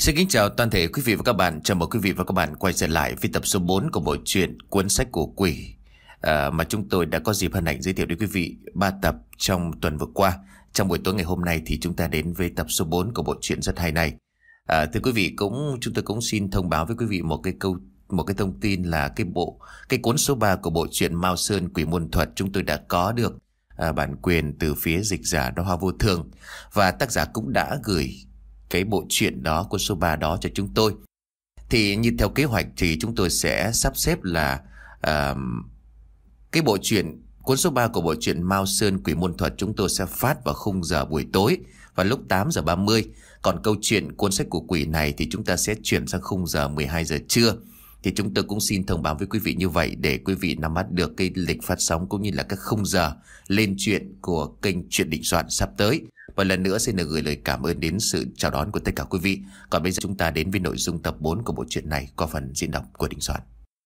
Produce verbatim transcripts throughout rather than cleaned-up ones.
Xin kính chào toàn thể quý vị và các bạn. Chào mừng quý vị và các bạn quay trở lại với tập số bốn của bộ truyện Cuốn sách của quỷ à, mà chúng tôi đã có dịp hân hạnh giới thiệu đến quý vị ba tập trong tuần vừa qua. Trong buổi tối ngày hôm nay thì chúng ta đến với tập số bốn của bộ truyện rất hay này. À, thưa quý vị, cũng chúng tôi cũng xin thông báo với quý vị một cái câu một cái thông tin là cái bộ cái cuốn số ba của bộ truyện Mao Sơn Quỷ Môn Thuật chúng tôi đã có được à, bản quyền từ phía dịch giả Đóa Hoa Vô Thường, và tác giả cũng đã gửi cái bộ truyện đó, cuốn số ba đó cho chúng tôi. Thì như theo kế hoạch thì chúng tôi sẽ sắp xếp là uh, cái bộ truyện cuốn số ba của bộ truyện Mao Sơn Quỷ Môn Thuật chúng tôi sẽ phát vào khung giờ buổi tối vào lúc tám giờ ba mươi. Còn câu chuyện cuốn sách của quỷ này thì chúng ta sẽ chuyển sang khung giờ mười hai giờ trưa. Thì chúng tôi cũng xin thông báo với quý vị như vậy để quý vị nắm bắt được cái lịch phát sóng cũng như là các khung giờ lên truyện của kênh Truyện Định Soạn sắp tới. Và lần nữa xin được gửi lời cảm ơn đến sự chào đón của tất cả quý vị. Còn bây giờ chúng ta đến với nội dung tập bốn của bộ truyện này qua phần diễn đọc của Định Soạn.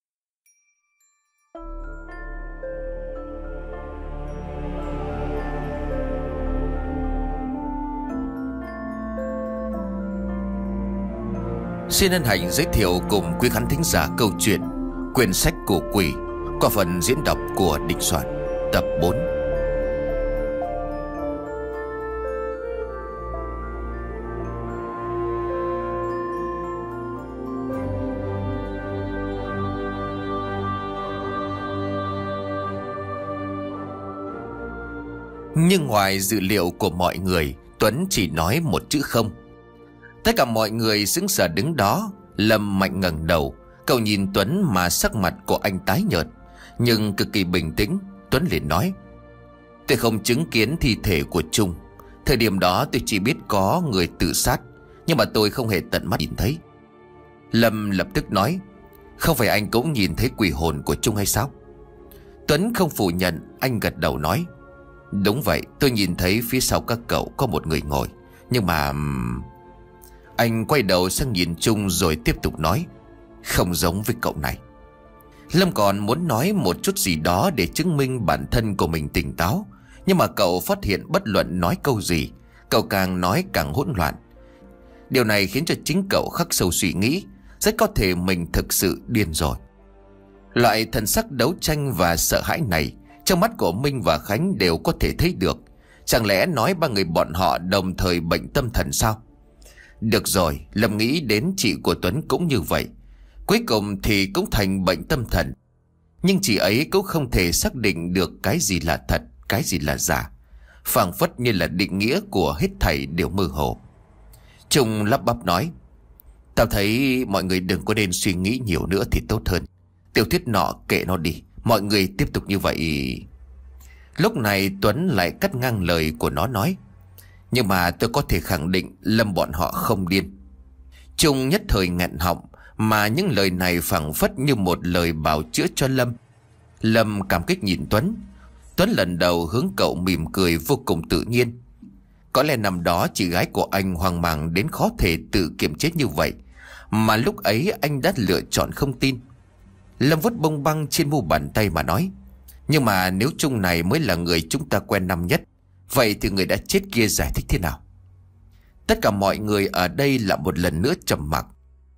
Xin hân hạnh giới thiệu cùng quý khán thính giả câu chuyện Quyển sách của quỷ qua phần diễn đọc của Định Soạn tập bốn. Nhưng ngoài dự liệu của mọi người, Tuấn chỉ nói một chữ không. Tất cả mọi người sững sờ đứng đó. Lâm mạnh ngẩng đầu, cậu nhìn Tuấn mà sắc mặt của anh tái nhợt nhưng cực kỳ bình tĩnh. Tuấn liền nói: Tôi không chứng kiến thi thể của Trung. Thời điểm đó tôi chỉ biết có người tự sát, nhưng mà tôi không hề tận mắt nhìn thấy. Lâm lập tức nói: Không phải anh cũng nhìn thấy quỷ hồn của Trung hay sao? Tuấn không phủ nhận, anh gật đầu nói: Đúng vậy, tôi nhìn thấy phía sau các cậu có một người ngồi. Nhưng mà... Anh quay đầu sang nhìn Trung rồi tiếp tục nói: Không giống với cậu này. Lâm còn muốn nói một chút gì đó để chứng minh bản thân của mình tỉnh táo, nhưng mà cậu phát hiện bất luận nói câu gì, cậu càng nói càng hỗn loạn. Điều này khiến cho chính cậu khắc sâu suy nghĩ, rất có thể mình thực sự điên rồi. Loại thần sắc đấu tranh và sợ hãi này trong mắt của Minh và Khánh đều có thể thấy được. Chẳng lẽ nói ba người bọn họ đồng thời bệnh tâm thần sao? Được rồi, Lâm nghĩ đến chị của Tuấn cũng như vậy. Cuối cùng thì cũng thành bệnh tâm thần. Nhưng chị ấy cũng không thể xác định được cái gì là thật, cái gì là giả. Phảng phất như là định nghĩa của hết thảy đều mơ hồ. Trung lắp bắp nói: Tao thấy mọi người đừng có nên suy nghĩ nhiều nữa thì tốt hơn. Tiểu thuyết nọ kệ nó đi, mọi người tiếp tục như vậy. Lúc này Tuấn lại cắt ngang lời của nó nói: Nhưng mà tôi có thể khẳng định Lâm bọn họ không điên. Trung nhất thời nghẹn họng, mà những lời này phảng phất như một lời bào chữa cho Lâm. Lâm cảm kích nhìn Tuấn. Tuấn lần đầu hướng cậu mỉm cười vô cùng tự nhiên. Có lẽ năm đó chị gái của anh hoang mang đến khó thể tự kiềm chế như vậy, mà lúc ấy anh đã lựa chọn không tin. Lâm vuốt bông băng trên mu bàn tay mà nói: Nhưng mà nếu Trung này mới là người chúng ta quen năm nhất, vậy thì người đã chết kia giải thích thế nào? Tất cả mọi người ở đây lại một lần nữa trầm mặc.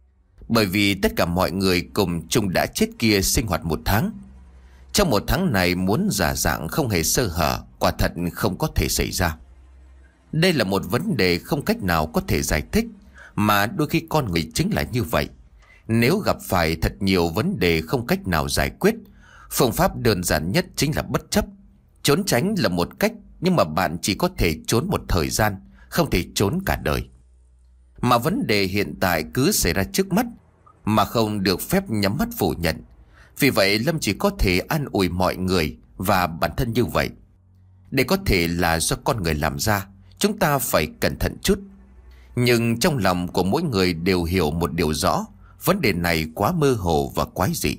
Bởi vì tất cả mọi người cùng Trung đã chết kia sinh hoạt một tháng. Trong một tháng này muốn giả dạng không hề sơ hở quả thật không có thể xảy ra. Đây là một vấn đề không cách nào có thể giải thích, mà đôi khi con người chính là như vậy. Nếu gặp phải thật nhiều vấn đề không cách nào giải quyết, phương pháp đơn giản nhất chính là bất chấp. Trốn tránh là một cách, nhưng mà bạn chỉ có thể trốn một thời gian, không thể trốn cả đời. Mà vấn đề hiện tại cứ xảy ra trước mắt, mà không được phép nhắm mắt phủ nhận. Vì vậy Lâm chỉ có thể an ủi mọi người và bản thân như vậy. Đây có thể là do con người làm ra, chúng ta phải cẩn thận chút. Nhưng trong lòng của mỗi người đều hiểu một điều rõ: vấn đề này quá mơ hồ và quái dị.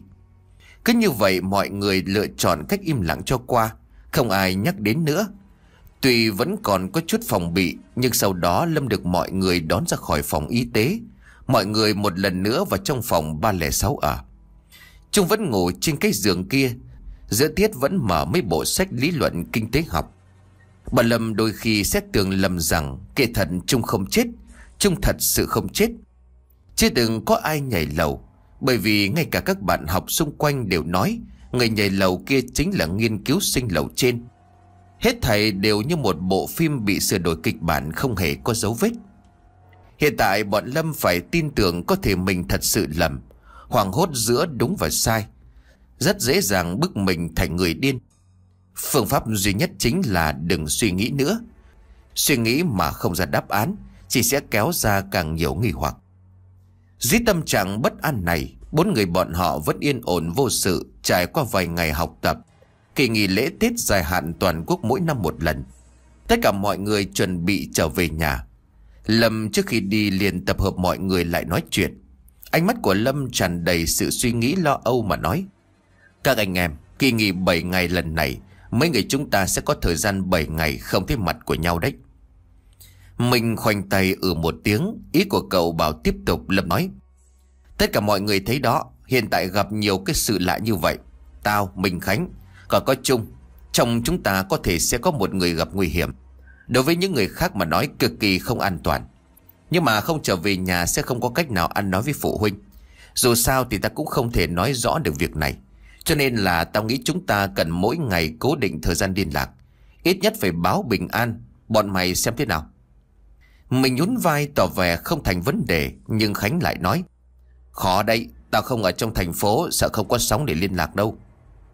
Cứ như vậy mọi người lựa chọn cách im lặng cho qua, không ai nhắc đến nữa. Tuy vẫn còn có chút phòng bị, nhưng sau đó Lâm được mọi người đón ra khỏi phòng y tế. Mọi người một lần nữa vào trong phòng ba không sáu ở. Trung vẫn ngủ trên cái giường kia. Giữa tiết vẫn mở mấy bộ sách lý luận kinh tế học. Bà Lâm đôi khi xét tường lầm rằng kệ thật Trung không chết. Trung thật sự không chết. Chưa từng có ai nhảy lầu, bởi vì ngay cả các bạn học xung quanh đều nói người nhảy lầu kia chính là nghiên cứu sinh lầu trên. Hết thảy đều như một bộ phim bị sửa đổi kịch bản, không hề có dấu vết. Hiện tại bọn Lâm phải tin tưởng có thể mình thật sự lầm, hoảng hốt giữa đúng và sai, rất dễ dàng bức mình thành người điên. Phương pháp duy nhất chính là đừng suy nghĩ nữa. Suy nghĩ mà không ra đáp án chỉ sẽ kéo ra càng nhiều nghi hoặc. Dưới tâm trạng bất an này, bốn người bọn họ vẫn yên ổn vô sự trải qua vài ngày học tập. Kỳ nghỉ lễ Tết dài hạn toàn quốc mỗi năm một lần. Tất cả mọi người chuẩn bị trở về nhà. Lâm trước khi đi liền tập hợp mọi người lại nói chuyện. Ánh mắt của Lâm tràn đầy sự suy nghĩ lo âu mà nói: các anh em, kỳ nghỉ bảy ngày lần này, mấy người chúng ta sẽ có thời gian bảy ngày không thấy mặt của nhau đấy. Mình khoanh tay ừ một tiếng. Ý của cậu bảo tiếp tục. Lâm nói: tất cả mọi người thấy đó, hiện tại gặp nhiều cái sự lạ như vậy. Tao, Minh, Khánh, còn có Trung, trong chúng ta có thể sẽ có một người gặp nguy hiểm. Đối với những người khác mà nói cực kỳ không an toàn. Nhưng mà không trở về nhà sẽ không có cách nào ăn nói với phụ huynh. Dù sao thì ta cũng không thể nói rõ được việc này. Cho nên là tao nghĩ chúng ta cần mỗi ngày cố định thời gian liên lạc. Ít nhất phải báo bình an. Bọn mày xem thế nào? Mình nhún vai tỏ vẻ không thành vấn đề. Nhưng Khánh lại nói: khó đây, tao không ở trong thành phố, sợ không có sóng để liên lạc đâu.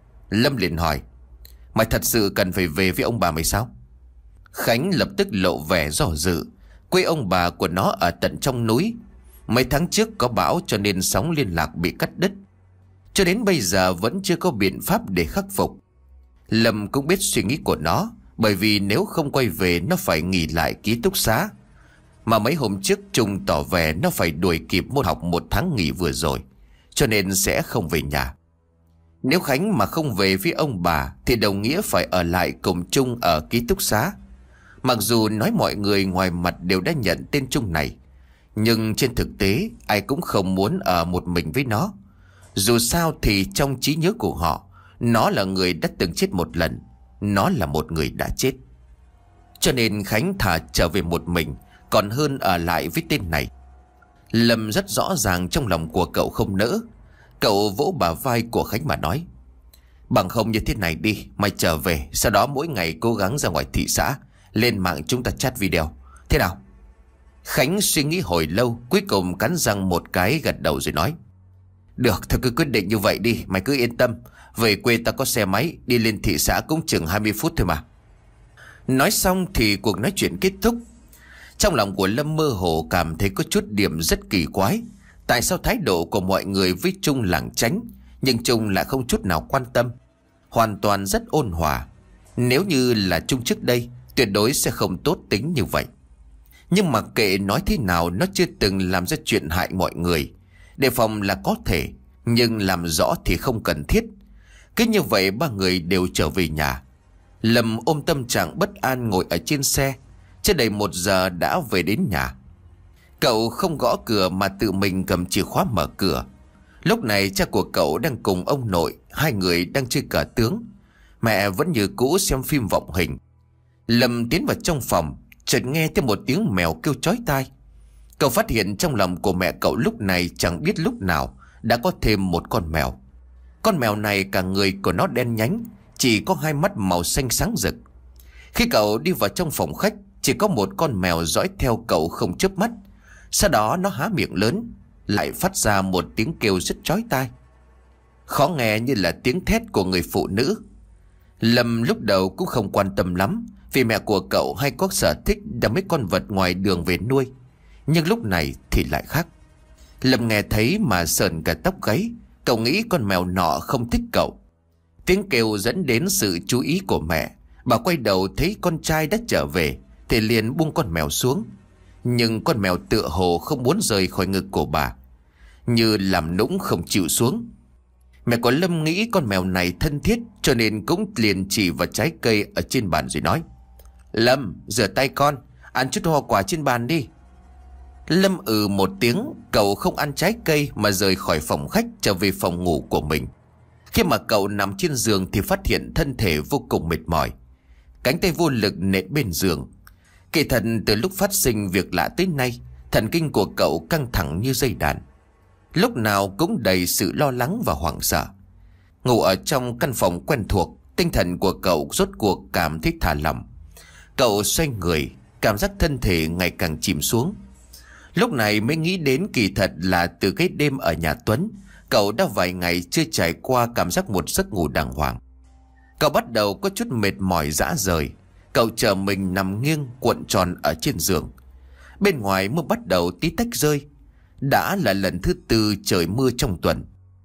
Lâm liền hỏi: mày thật sự cần phải về với ông bà mày sao? Khánh lập tức lộ vẻ do dự. Quê ông bà của nó ở tận trong núi. Mấy tháng trước có bão cho nên sóng liên lạc bị cắt đứt. Cho đến bây giờ vẫn chưa có biện pháp để khắc phục. Lâm cũng biết suy nghĩ của nó, bởi vì nếu không quay về nó phải nghỉ lại ký túc xá. Mà mấy hôm trước Trung tỏ vẻ nó phải đuổi kịp môn học một tháng nghỉ vừa rồi, cho nên sẽ không về nhà. Nếu Khánh mà không về với ông bà thì đồng nghĩa phải ở lại cùng Trung ở ký túc xá. Mặc dù nói mọi người ngoài mặt đều đã nhận tên Trung này, nhưng trên thực tế ai cũng không muốn ở một mình với nó. Dù sao thì trong trí nhớ của họ, nó là người đã từng chết một lần. Nó là một người đã chết. Cho nên Khánh thà trở về một mình còn hơn ở lại với tên này. Lâm rất rõ ràng trong lòng của cậu không nỡ. Cậu vỗ bả vai của Khánh mà nói: bằng không như thế này đi, mày trở về, sau đó mỗi ngày cố gắng ra ngoài thị xã, lên mạng chúng ta chat video, thế nào? Khánh suy nghĩ hồi lâu, cuối cùng cắn răng một cái gật đầu rồi nói: được, thôi cứ quyết định như vậy đi, mày cứ yên tâm. Về quê ta có xe máy, đi lên thị xã cũng chừng hai mươi phút thôi mà. Nói xong thì cuộc nói chuyện kết thúc. Trong lòng của Lâm mơ hồ cảm thấy có chút điểm rất kỳ quái. Tại sao thái độ của mọi người với Trung lảng tránh, nhưng Trung lại không chút nào quan tâm, hoàn toàn rất ôn hòa. Nếu như là Trung trước đây, tuyệt đối sẽ không tốt tính như vậy. Nhưng mặc kệ nói thế nào, nó chưa từng làm ra chuyện hại mọi người. Đề phòng là có thể, nhưng làm rõ thì không cần thiết. Cứ như vậy ba người đều trở về nhà. Lâm ôm tâm trạng bất an ngồi ở trên xe. Chưa đầy một giờ đã về đến nhà. Cậu không gõ cửa mà tự mình cầm chìa khóa mở cửa. Lúc này cha của cậu đang cùng ông nội, hai người đang chơi cờ tướng. Mẹ vẫn như cũ xem phim vọng hình. Lâm tiến vào trong phòng, chợt nghe thấy một tiếng mèo kêu chói tai. Cậu phát hiện trong lòng của mẹ cậu lúc này chẳng biết lúc nào đã có thêm một con mèo. Con mèo này cả người của nó đen nhánh, chỉ có hai mắt màu xanh sáng rực. Khi cậu đi vào trong phòng khách, chỉ có một con mèo dõi theo cậu không chớp mắt. Sau đó nó há miệng lớn, lại phát ra một tiếng kêu rất chói tai, khó nghe như là tiếng thét của người phụ nữ. Lâm lúc đầu cũng không quan tâm lắm, vì mẹ của cậu hay có sở thích đem mấy con vật ngoài đường về nuôi. Nhưng lúc này thì lại khác. Lâm nghe thấy mà sờn cả tóc gáy. Cậu nghĩ con mèo nọ không thích cậu. Tiếng kêu dẫn đến sự chú ý của mẹ. Bà quay đầu thấy con trai đã trở về thì liền buông con mèo xuống. Nhưng con mèo tựa hồ không muốn rời khỏi ngực của bà, như làm nũng không chịu xuống. Mẹ của Lâm nghĩ con mèo này thân thiết, cho nên cũng liền chỉ vào trái cây ở trên bàn rồi nói: Lâm, rửa tay con, ăn chút hoa quả trên bàn đi. Lâm ừ một tiếng, cậu không ăn trái cây mà rời khỏi phòng khách trở về phòng ngủ của mình. Khi mà cậu nằm trên giường thì phát hiện thân thể vô cùng mệt mỏi, cánh tay vô lực nện bên giường. Kỳ thật từ lúc phát sinh việc lạ tới nay, Thần kinh của cậu căng thẳng như dây đàn, lúc nào cũng đầy sự lo lắng và hoảng sợ. Ngủ ở trong căn phòng quen thuộc, tinh thần của cậu rốt cuộc cảm thấy thả lỏng. Cậu xoay người, cảm giác thân thể ngày càng chìm xuống. Lúc này mới nghĩ đến kỳ thật là từ cái đêm ở nhà Tuấn, cậu đã vài ngày chưa trải qua cảm giác một giấc ngủ đàng hoàng. Cậu bắt đầu có chút mệt mỏi rã rời. Cậu chờ mình nằm nghiêng cuộn tròn ở trên giường. Bên ngoài mưa bắt đầu tí tách rơi. Đã là lần thứ tư trời mưa trong tuần.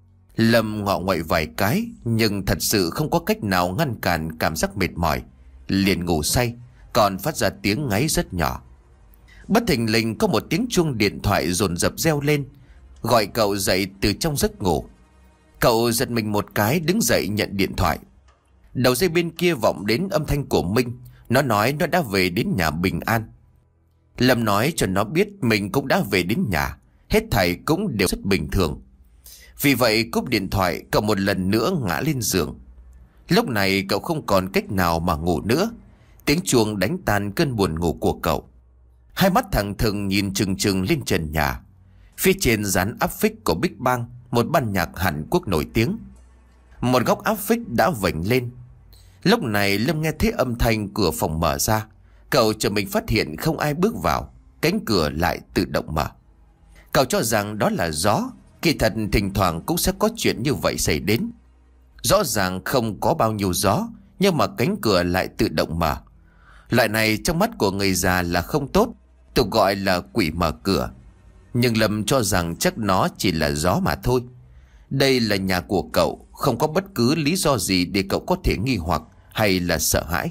Lâm ngọ nguậy vài cái, nhưng thật sự không có cách nào ngăn cản cảm giác mệt mỏi, liền ngủ say, còn phát ra tiếng ngáy rất nhỏ. Bất thình lình có một tiếng chuông điện thoại dồn dập reo lên, gọi cậu dậy từ trong giấc ngủ. Cậu giật mình một cái, đứng dậy nhận điện thoại. Đầu dây bên kia vọng đến âm thanh của Minh. Nó nói nó đã về đến nhà bình an. Lâm nói cho nó biết mình cũng đã về đến nhà, hết thảy cũng đều rất bình thường. Vì vậy cúp điện thoại, cậu một lần nữa ngã lên giường. Lúc này cậu không còn cách nào mà ngủ nữa. Tiếng chuông đánh tan cơn buồn ngủ của cậu. Hai mắt thẳng thừng nhìn chừng chừng lên trần nhà. Phía trên dán áp phích của Big Bang, một ban nhạc Hàn Quốc nổi tiếng. Một góc áp phích đã vểnh lên. Lúc này Lâm nghe thấy âm thanh cửa phòng mở ra. Cậu chờ mình phát hiện không ai bước vào, cánh cửa lại tự động mở. Cậu cho rằng đó là gió. Kỳ thật thỉnh thoảng cũng sẽ có chuyện như vậy xảy đến. Rõ ràng không có bao nhiêu gió, nhưng mà cánh cửa lại tự động mở. Loại này trong mắt của người già là không tốt, tục gọi là quỷ mở cửa. Nhưng Lâm cho rằng chắc nó chỉ là gió mà thôi. Đây là nhà của cậu, không có bất cứ lý do gì để cậu có thể nghi hoặc hay là sợ hãi.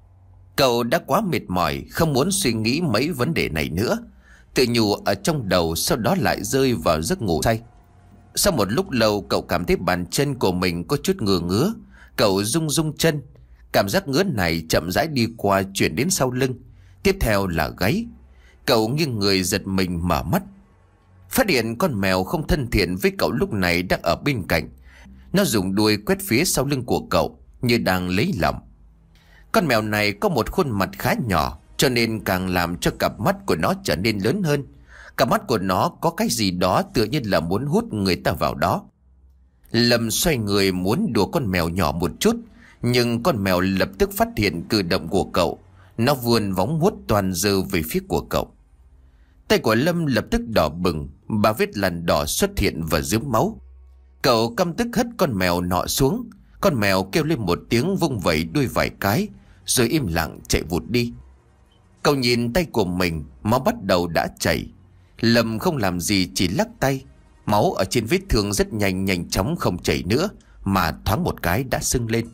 Cậu đã quá mệt mỏi, không muốn suy nghĩ mấy vấn đề này nữa. Tự nhủ ở trong đầu, sau đó lại rơi vào giấc ngủ say. Sau một lúc lâu, cậu cảm thấy bàn chân của mình có chút ngứa ngứa. Cậu rung rung chân. Cảm giác ngứa này chậm rãi đi qua, chuyển đến sau lưng. Tiếp theo là gáy. Cậu nghiêng người giật mình mở mắt, phát hiện con mèo không thân thiện với cậu lúc này đang ở bên cạnh. Nó dùng đuôi quét phía sau lưng của cậu, như đang lấy lòng. Con mèo này có một khuôn mặt khá nhỏ, cho nên càng làm cho cặp mắt của nó trở nên lớn hơn. Cặp mắt của nó có cái gì đó tựa như là muốn hút người ta vào đó. Lâm xoay người muốn đùa con mèo nhỏ một chút, nhưng con mèo lập tức phát hiện cử động của cậu. Nó vươn móng vuốt toàn dơ về phía của cậu. Tay của Lâm lập tức đỏ bừng, ba vết lằn đỏ xuất hiện và rướm máu. Cậu căm tức hất con mèo nọ xuống. Con mèo kêu lên một tiếng, vung vẩy đuôi vài cái, rồi im lặng chạy vụt đi. Cậu nhìn tay của mình, máu bắt đầu đã chảy. Lâm không làm gì, chỉ lắc tay. Máu ở trên vết thương rất nhanh nhanh chóng không chảy nữa, mà thoáng một cái đã sưng lên.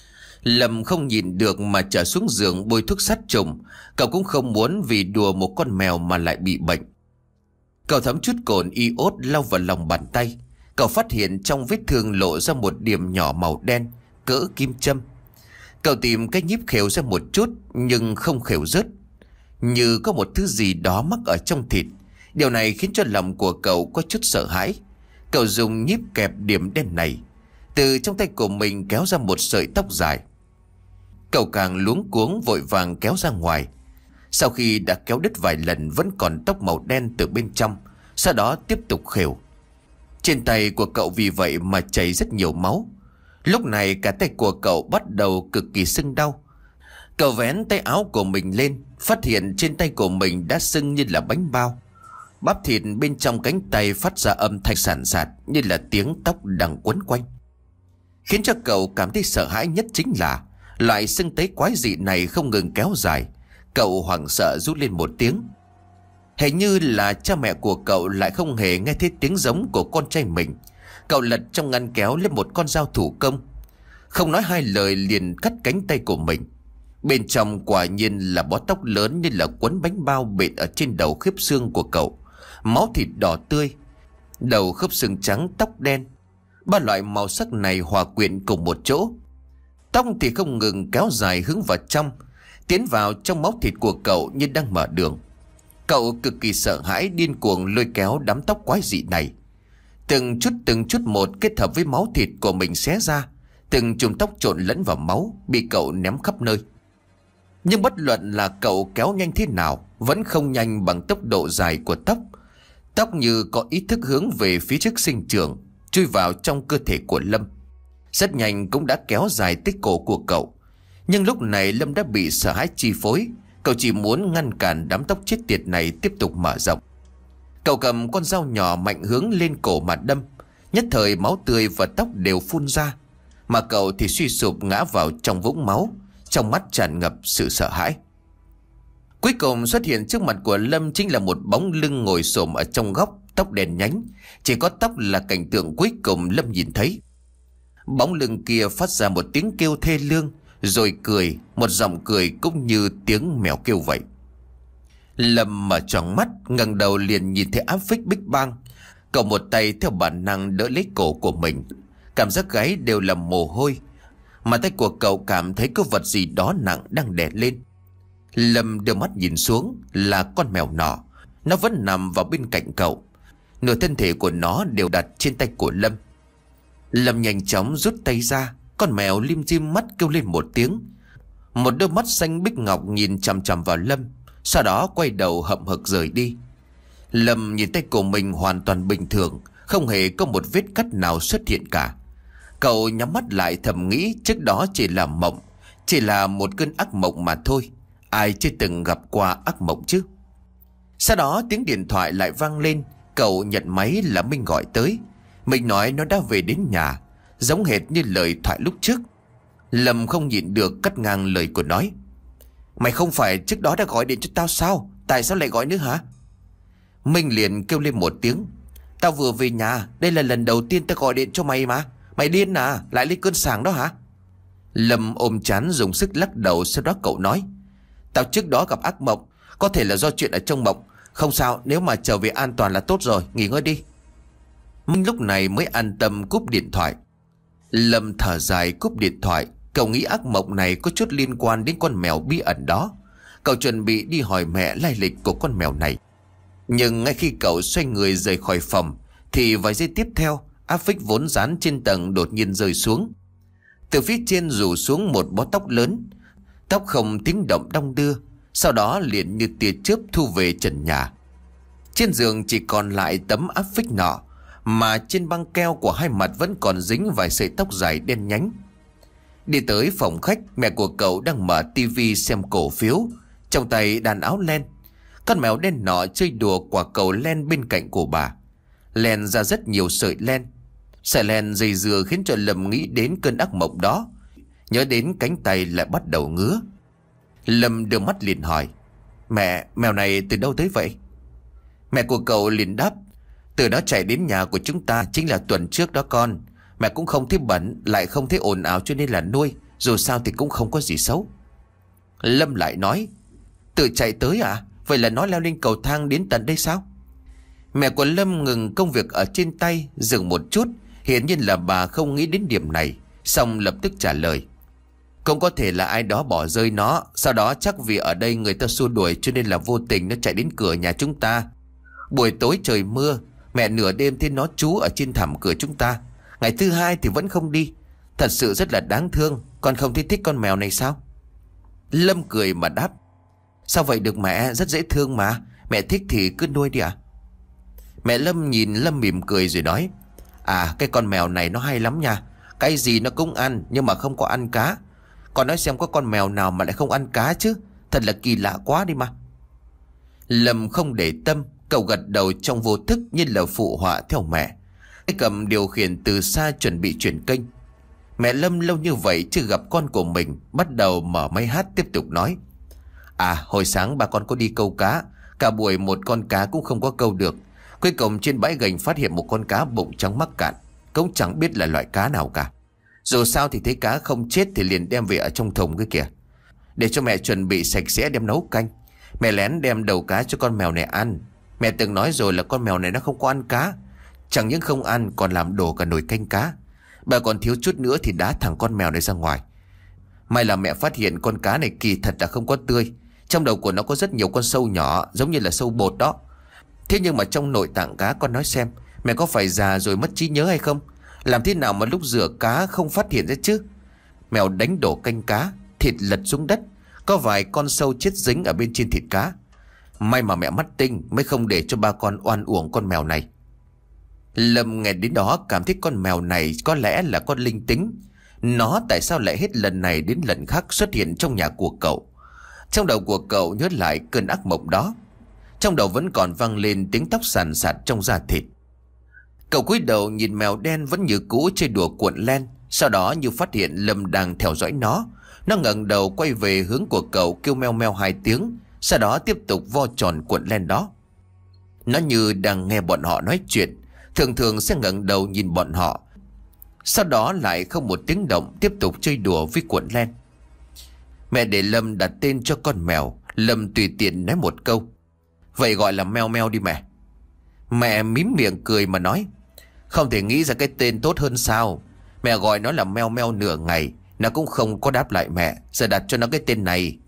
Lâm không nhìn được mà trở xuống giường bôi thuốc sát trùng. Cậu cũng không muốn vì đùa một con mèo mà lại bị bệnh. Cậu thấm chút cồn iốt lau vào lòng bàn tay. Cậu phát hiện trong vết thương lộ ra một điểm nhỏ màu đen, cỡ kim châm. Cậu tìm cái nhíp khều ra một chút, nhưng không khều rớt, như có một thứ gì đó mắc ở trong thịt. Điều này khiến cho lòng của cậu có chút sợ hãi. Cậu dùng nhíp kẹp điểm đen này, từ trong tay của mình kéo ra một sợi tóc dài. Cậu càng luống cuống vội vàng kéo ra ngoài. Sau khi đã kéo đứt vài lần, vẫn còn tóc màu đen từ bên trong. Sau đó tiếp tục khều. Trên tay của cậu vì vậy mà chảy rất nhiều máu. Lúc này cả tay của cậu bắt đầu cực kỳ sưng đau. Cậu vén tay áo của mình lên, phát hiện trên tay của mình đã sưng như là bánh bao. Bắp thịt bên trong cánh tay phát ra âm thanh sàn sạt, như là tiếng tóc đang quấn quanh. Khiến cho cậu cảm thấy sợ hãi nhất chính là loại sưng tấy quái dị này không ngừng kéo dài. Cậu hoảng sợ rú lên một tiếng. Hình như là cha mẹ của cậu lại không hề nghe thấy tiếng giống của con trai mình. Cậu lật trong ngăn kéo lên một con dao thủ công, không nói hai lời liền cắt cánh tay của mình. Bên trong quả nhiên là bó tóc lớn như là quấn bánh bao bệt ở trên đầu khớp xương của cậu. Máu thịt đỏ tươi, đầu khớp xương trắng, tóc đen. Ba loại màu sắc này hòa quyện cùng một chỗ. Tóc thì không ngừng kéo dài hướng vào trong, tiến vào trong máu thịt của cậu như đang mở đường. Cậu cực kỳ sợ hãi, điên cuồng lôi kéo đám tóc quái dị này. Từng chút từng chút một kết hợp với máu thịt của mình xé ra. Từng chùm tóc trộn lẫn vào máu, bị cậu ném khắp nơi. Nhưng bất luận là cậu kéo nhanh thế nào, vẫn không nhanh bằng tốc độ dài của tóc. Tóc như có ý thức hướng về phía trước sinh trưởng, chui vào trong cơ thể của Lâm. Rất nhanh cũng đã kéo dài tới cổ của cậu. Nhưng lúc này Lâm đã bị sợ hãi chi phối. Cậu chỉ muốn ngăn cản đám tóc chết tiệt này tiếp tục mở rộng. Cậu cầm con dao nhỏ mạnh hướng lên cổ mà đâm. Nhất thời máu tươi và tóc đều phun ra, mà cậu thì suy sụp ngã vào trong vũng máu, trong mắt tràn ngập sự sợ hãi. Cuối cùng xuất hiện trước mặt của Lâm chính là một bóng lưng ngồi xổm ở trong góc, tóc đen nhánh. Chỉ có tóc là cảnh tượng cuối cùng Lâm nhìn thấy. Bóng lưng kia phát ra một tiếng kêu thê lương, rồi cười, một giọng cười cũng như tiếng mèo kêu vậy. Lâm mở tròn mắt, ngẩng đầu liền nhìn thấy áp phích Big Bang. Cậu một tay theo bản năng đỡ lấy cổ của mình, cảm giác gáy đều là mồ hôi, mà tay của cậu cảm thấy có vật gì đó nặng đang đè lên. Lâm đưa mắt nhìn xuống, là con mèo nọ. Nó vẫn nằm vào bên cạnh cậu, nửa thân thể của nó đều đặt trên tay của Lâm. Lâm nhanh chóng rút tay ra. Con mèo lim dim mắt kêu lên một tiếng. Một đôi mắt xanh bích ngọc nhìn chằm chằm vào Lâm, sau đó quay đầu hậm hực rời đi. Lâm nhìn tay của mình hoàn toàn bình thường, không hề có một vết cắt nào xuất hiện cả. Cậu nhắm mắt lại thầm nghĩ trước đó chỉ là mộng, chỉ là một cơn ác mộng mà thôi. Ai chưa từng gặp qua ác mộng chứ. Sau đó tiếng điện thoại lại vang lên. Cậu nhận máy là Minh gọi tới. Minh nói nó đã về đến nhà, giống hệt như lời thoại lúc trước. Lâm không nhịn được cắt ngang lời của nói: Mày không phải trước đó đã gọi điện cho tao sao? Tại sao lại gọi nữa hả? Minh liền kêu lên một tiếng: Tao vừa về nhà, đây là lần đầu tiên tao gọi điện cho mày mà. Mày điên à? Lại lên cơn sảng đó hả? Lâm ôm chán dùng sức lắc đầu. Sau đó cậu nói: Tao trước đó gặp ác mộng, có thể là do chuyện ở trong mộng. Không sao, nếu mà trở về an toàn là tốt rồi, nghỉ ngơi đi. Minh lúc này mới an tâm cúp điện thoại. Lâm thở dài cúp điện thoại. Cậu nghĩ ác mộng này có chút liên quan đến con mèo bí ẩn đó. Cậu chuẩn bị đi hỏi mẹ lai lịch của con mèo này. Nhưng ngay khi cậu xoay người rời khỏi phòng, thì vài giây tiếp theo, áp phích vốn dán trên tầng đột nhiên rơi xuống. Từ phía trên rủ xuống một bó tóc lớn. Tóc không tiếng động đong đưa, sau đó liền như tia chớp thu về trần nhà. Trên giường chỉ còn lại tấm áp phích nọ, mà trên băng keo của hai mặt vẫn còn dính vài sợi tóc dài đen nhánh. Đi tới phòng khách, mẹ của cậu đang mở tivi xem cổ phiếu, trong tay đàn áo len. Con mèo đen nọ chơi đùa quả cầu len bên cạnh của bà, len ra rất nhiều sợi len. Sợi len dày dừa khiến cho Lâm nghĩ đến cơn ác mộng đó, nhớ đến cánh tay lại bắt đầu ngứa. Lâm đưa mắt liền hỏi: Mẹ, mèo này từ đâu tới vậy? Mẹ của cậu liền đáp: Từ nó chạy đến nhà của chúng ta chính là tuần trước đó con. Mẹ cũng không thấy bẩn, lại không thấy ồn ào cho nên là nuôi. Dù sao thì cũng không có gì xấu. Lâm lại nói: Tự chạy tới à? Vậy là nó leo lên cầu thang đến tận đây sao? Mẹ của Lâm ngừng công việc ở trên tay, dừng một chút. Hiển nhiên là bà không nghĩ đến điểm này, xong lập tức trả lời: Không có thể là ai đó bỏ rơi nó. Sau đó chắc vì ở đây người ta xua đuổi, cho nên là vô tình nó chạy đến cửa nhà chúng ta. Buổi tối trời mưa, mẹ nửa đêm thấy nó trú ở trên thảm cửa chúng ta. Ngày thứ hai thì vẫn không đi. Thật sự rất là đáng thương. Con không thấy thích con mèo này sao? Lâm cười mà đáp: Sao vậy được mẹ, rất dễ thương mà. Mẹ thích thì cứ nuôi đi ạ. Mẹ Lâm nhìn Lâm mỉm cười rồi nói: À, cái con mèo này nó hay lắm nha. Cái gì nó cũng ăn, nhưng mà không có ăn cá. Con nói xem có con mèo nào mà lại không ăn cá chứ. Thật là kỳ lạ quá đi mà. Lâm không để tâm, cậu gật đầu trong vô thức như là phụ họa theo mẹ. Tay cầm điều khiển từ xa chuẩn bị chuyển kênh. Mẹ Lâm lâu như vậy chưa gặp con của mình, bắt đầu mở máy hát tiếp tục nói: À, hồi sáng bà con có đi câu cá. Cả buổi một con cá cũng không có câu được. Cuối cùng trên bãi gành phát hiện một con cá bụng trắng mắc cạn, cũng chẳng biết là loại cá nào cả. Dù sao thì thấy cá không chết thì liền đem về ở trong thùng cái kìa. Để cho mẹ chuẩn bị sạch sẽ đem nấu canh. Mẹ lén đem đầu cá cho con mèo này ăn. Mẹ từng nói rồi là con mèo này nó không có ăn cá. Chẳng những không ăn còn làm đổ cả nồi canh cá. Bà còn thiếu chút nữa thì đá thẳng con mèo này ra ngoài. May là mẹ phát hiện con cá này kỳ thật là không có tươi. Trong đầu của nó có rất nhiều con sâu nhỏ, giống như là sâu bột đó. Thế nhưng mà trong nội tạng cá, con nói xem, mẹ có phải già rồi mất trí nhớ hay không? Làm thế nào mà lúc rửa cá không phát hiện ra chứ? Mèo đánh đổ canh cá, thịt lật xuống đất, có vài con sâu chết dính ở bên trên thịt cá. May mà mẹ mắt tinh mới không để cho ba con oan uổng con mèo này. Lâm nghe đến đó cảm thấy con mèo này có lẽ là con linh tính. Nó tại sao lại hết lần này đến lần khác xuất hiện trong nhà của cậu? Trong đầu của cậu nhớ lại cơn ác mộng đó. Trong đầu vẫn còn vang lên tiếng tóc sàn sạt trong da thịt. Cậu cúi đầu nhìn mèo đen vẫn như cũ chơi đùa cuộn len. Sau đó như phát hiện Lâm đang theo dõi nó. Nó ngẩng đầu quay về hướng của cậu, kêu meo meo hai tiếng. Sau đó tiếp tục vo tròn cuộn len đó. Nó như đang nghe bọn họ nói chuyện, thường thường sẽ ngẩng đầu nhìn bọn họ, sau đó lại không một tiếng động tiếp tục chơi đùa với cuộn len. Mẹ để Lâm đặt tên cho con mèo. Lâm tùy tiện nói một câu: vậy gọi là meo meo đi mẹ. Mẹ mím miệng cười mà nói: không thể nghĩ ra cái tên tốt hơn sao? Mẹ gọi nó là meo meo nửa ngày, nó cũng không có đáp lại mẹ, giờ đặt cho nó cái tên này.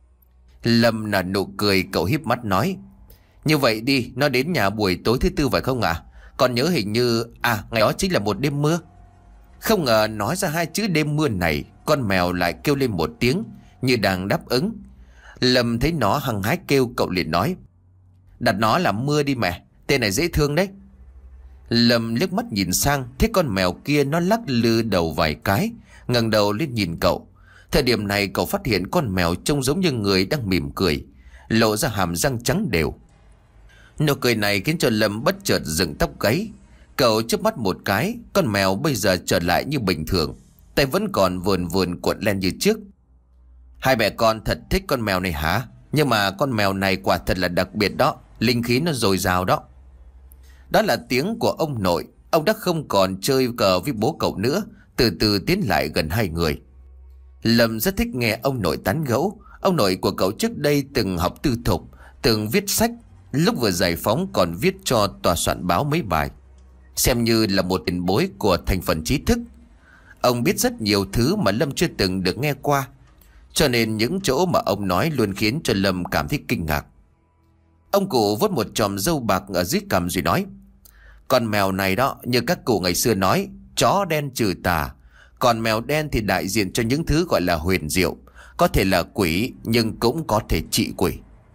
Lâm nở nụ cười, cậu híp mắt nói: như vậy đi, nó đến nhà buổi tối thứ tư phải không ạ? À? Còn nhớ hình như à ngày đó chính là một đêm mưa. Không ngờ nói ra hai chữ đêm mưa này, con mèo lại kêu lên một tiếng như đang đáp ứng. Lâm thấy nó hăng hái kêu, cậu liền nói: đặt nó là Mưa đi mẹ, tên này dễ thương đấy. Lâm liếc mắt nhìn sang, thấy con mèo kia nó lắc lư đầu vài cái, ngẩng đầu lên nhìn cậu. Thời điểm này cậu phát hiện con mèo trông giống như người đang mỉm cười, lộ ra hàm răng trắng đều. Nụ cười này khiến cho Lâm bất chợt dựng tóc gáy. Cậu chớp mắt một cái, con mèo bây giờ trở lại như bình thường, tay vẫn còn vườn vườn cuộn len như trước. Hai mẹ con thật thích con mèo này hả? Nhưng mà con mèo này quả thật là đặc biệt đó, linh khí nó dồi dào đó. Đó là tiếng của ông nội. Ông đã không còn chơi cờ với bố cậu nữa, từ từ tiến lại gần hai người. Lâm rất thích nghe ông nội tán gẫu. Ông nội của cậu trước đây từng học tư thục, từng viết sách, lúc vừa giải phóng còn viết cho tòa soạn báo mấy bài, xem như là một tiền bối của thành phần trí thức. Ông biết rất nhiều thứ mà Lâm chưa từng được nghe qua, cho nên những chỗ mà ông nói luôn khiến cho Lâm cảm thấy kinh ngạc. Ông cụ vuốt một chòm râu bạc ở dưới cằm rồi nói: con mèo này đó, như các cụ ngày xưa nói, chó đen trừ tà. Còn mèo đen thì đại diện cho những thứ gọi là huyền diệu, có thể là quỷ nhưng cũng có thể trị quỷ.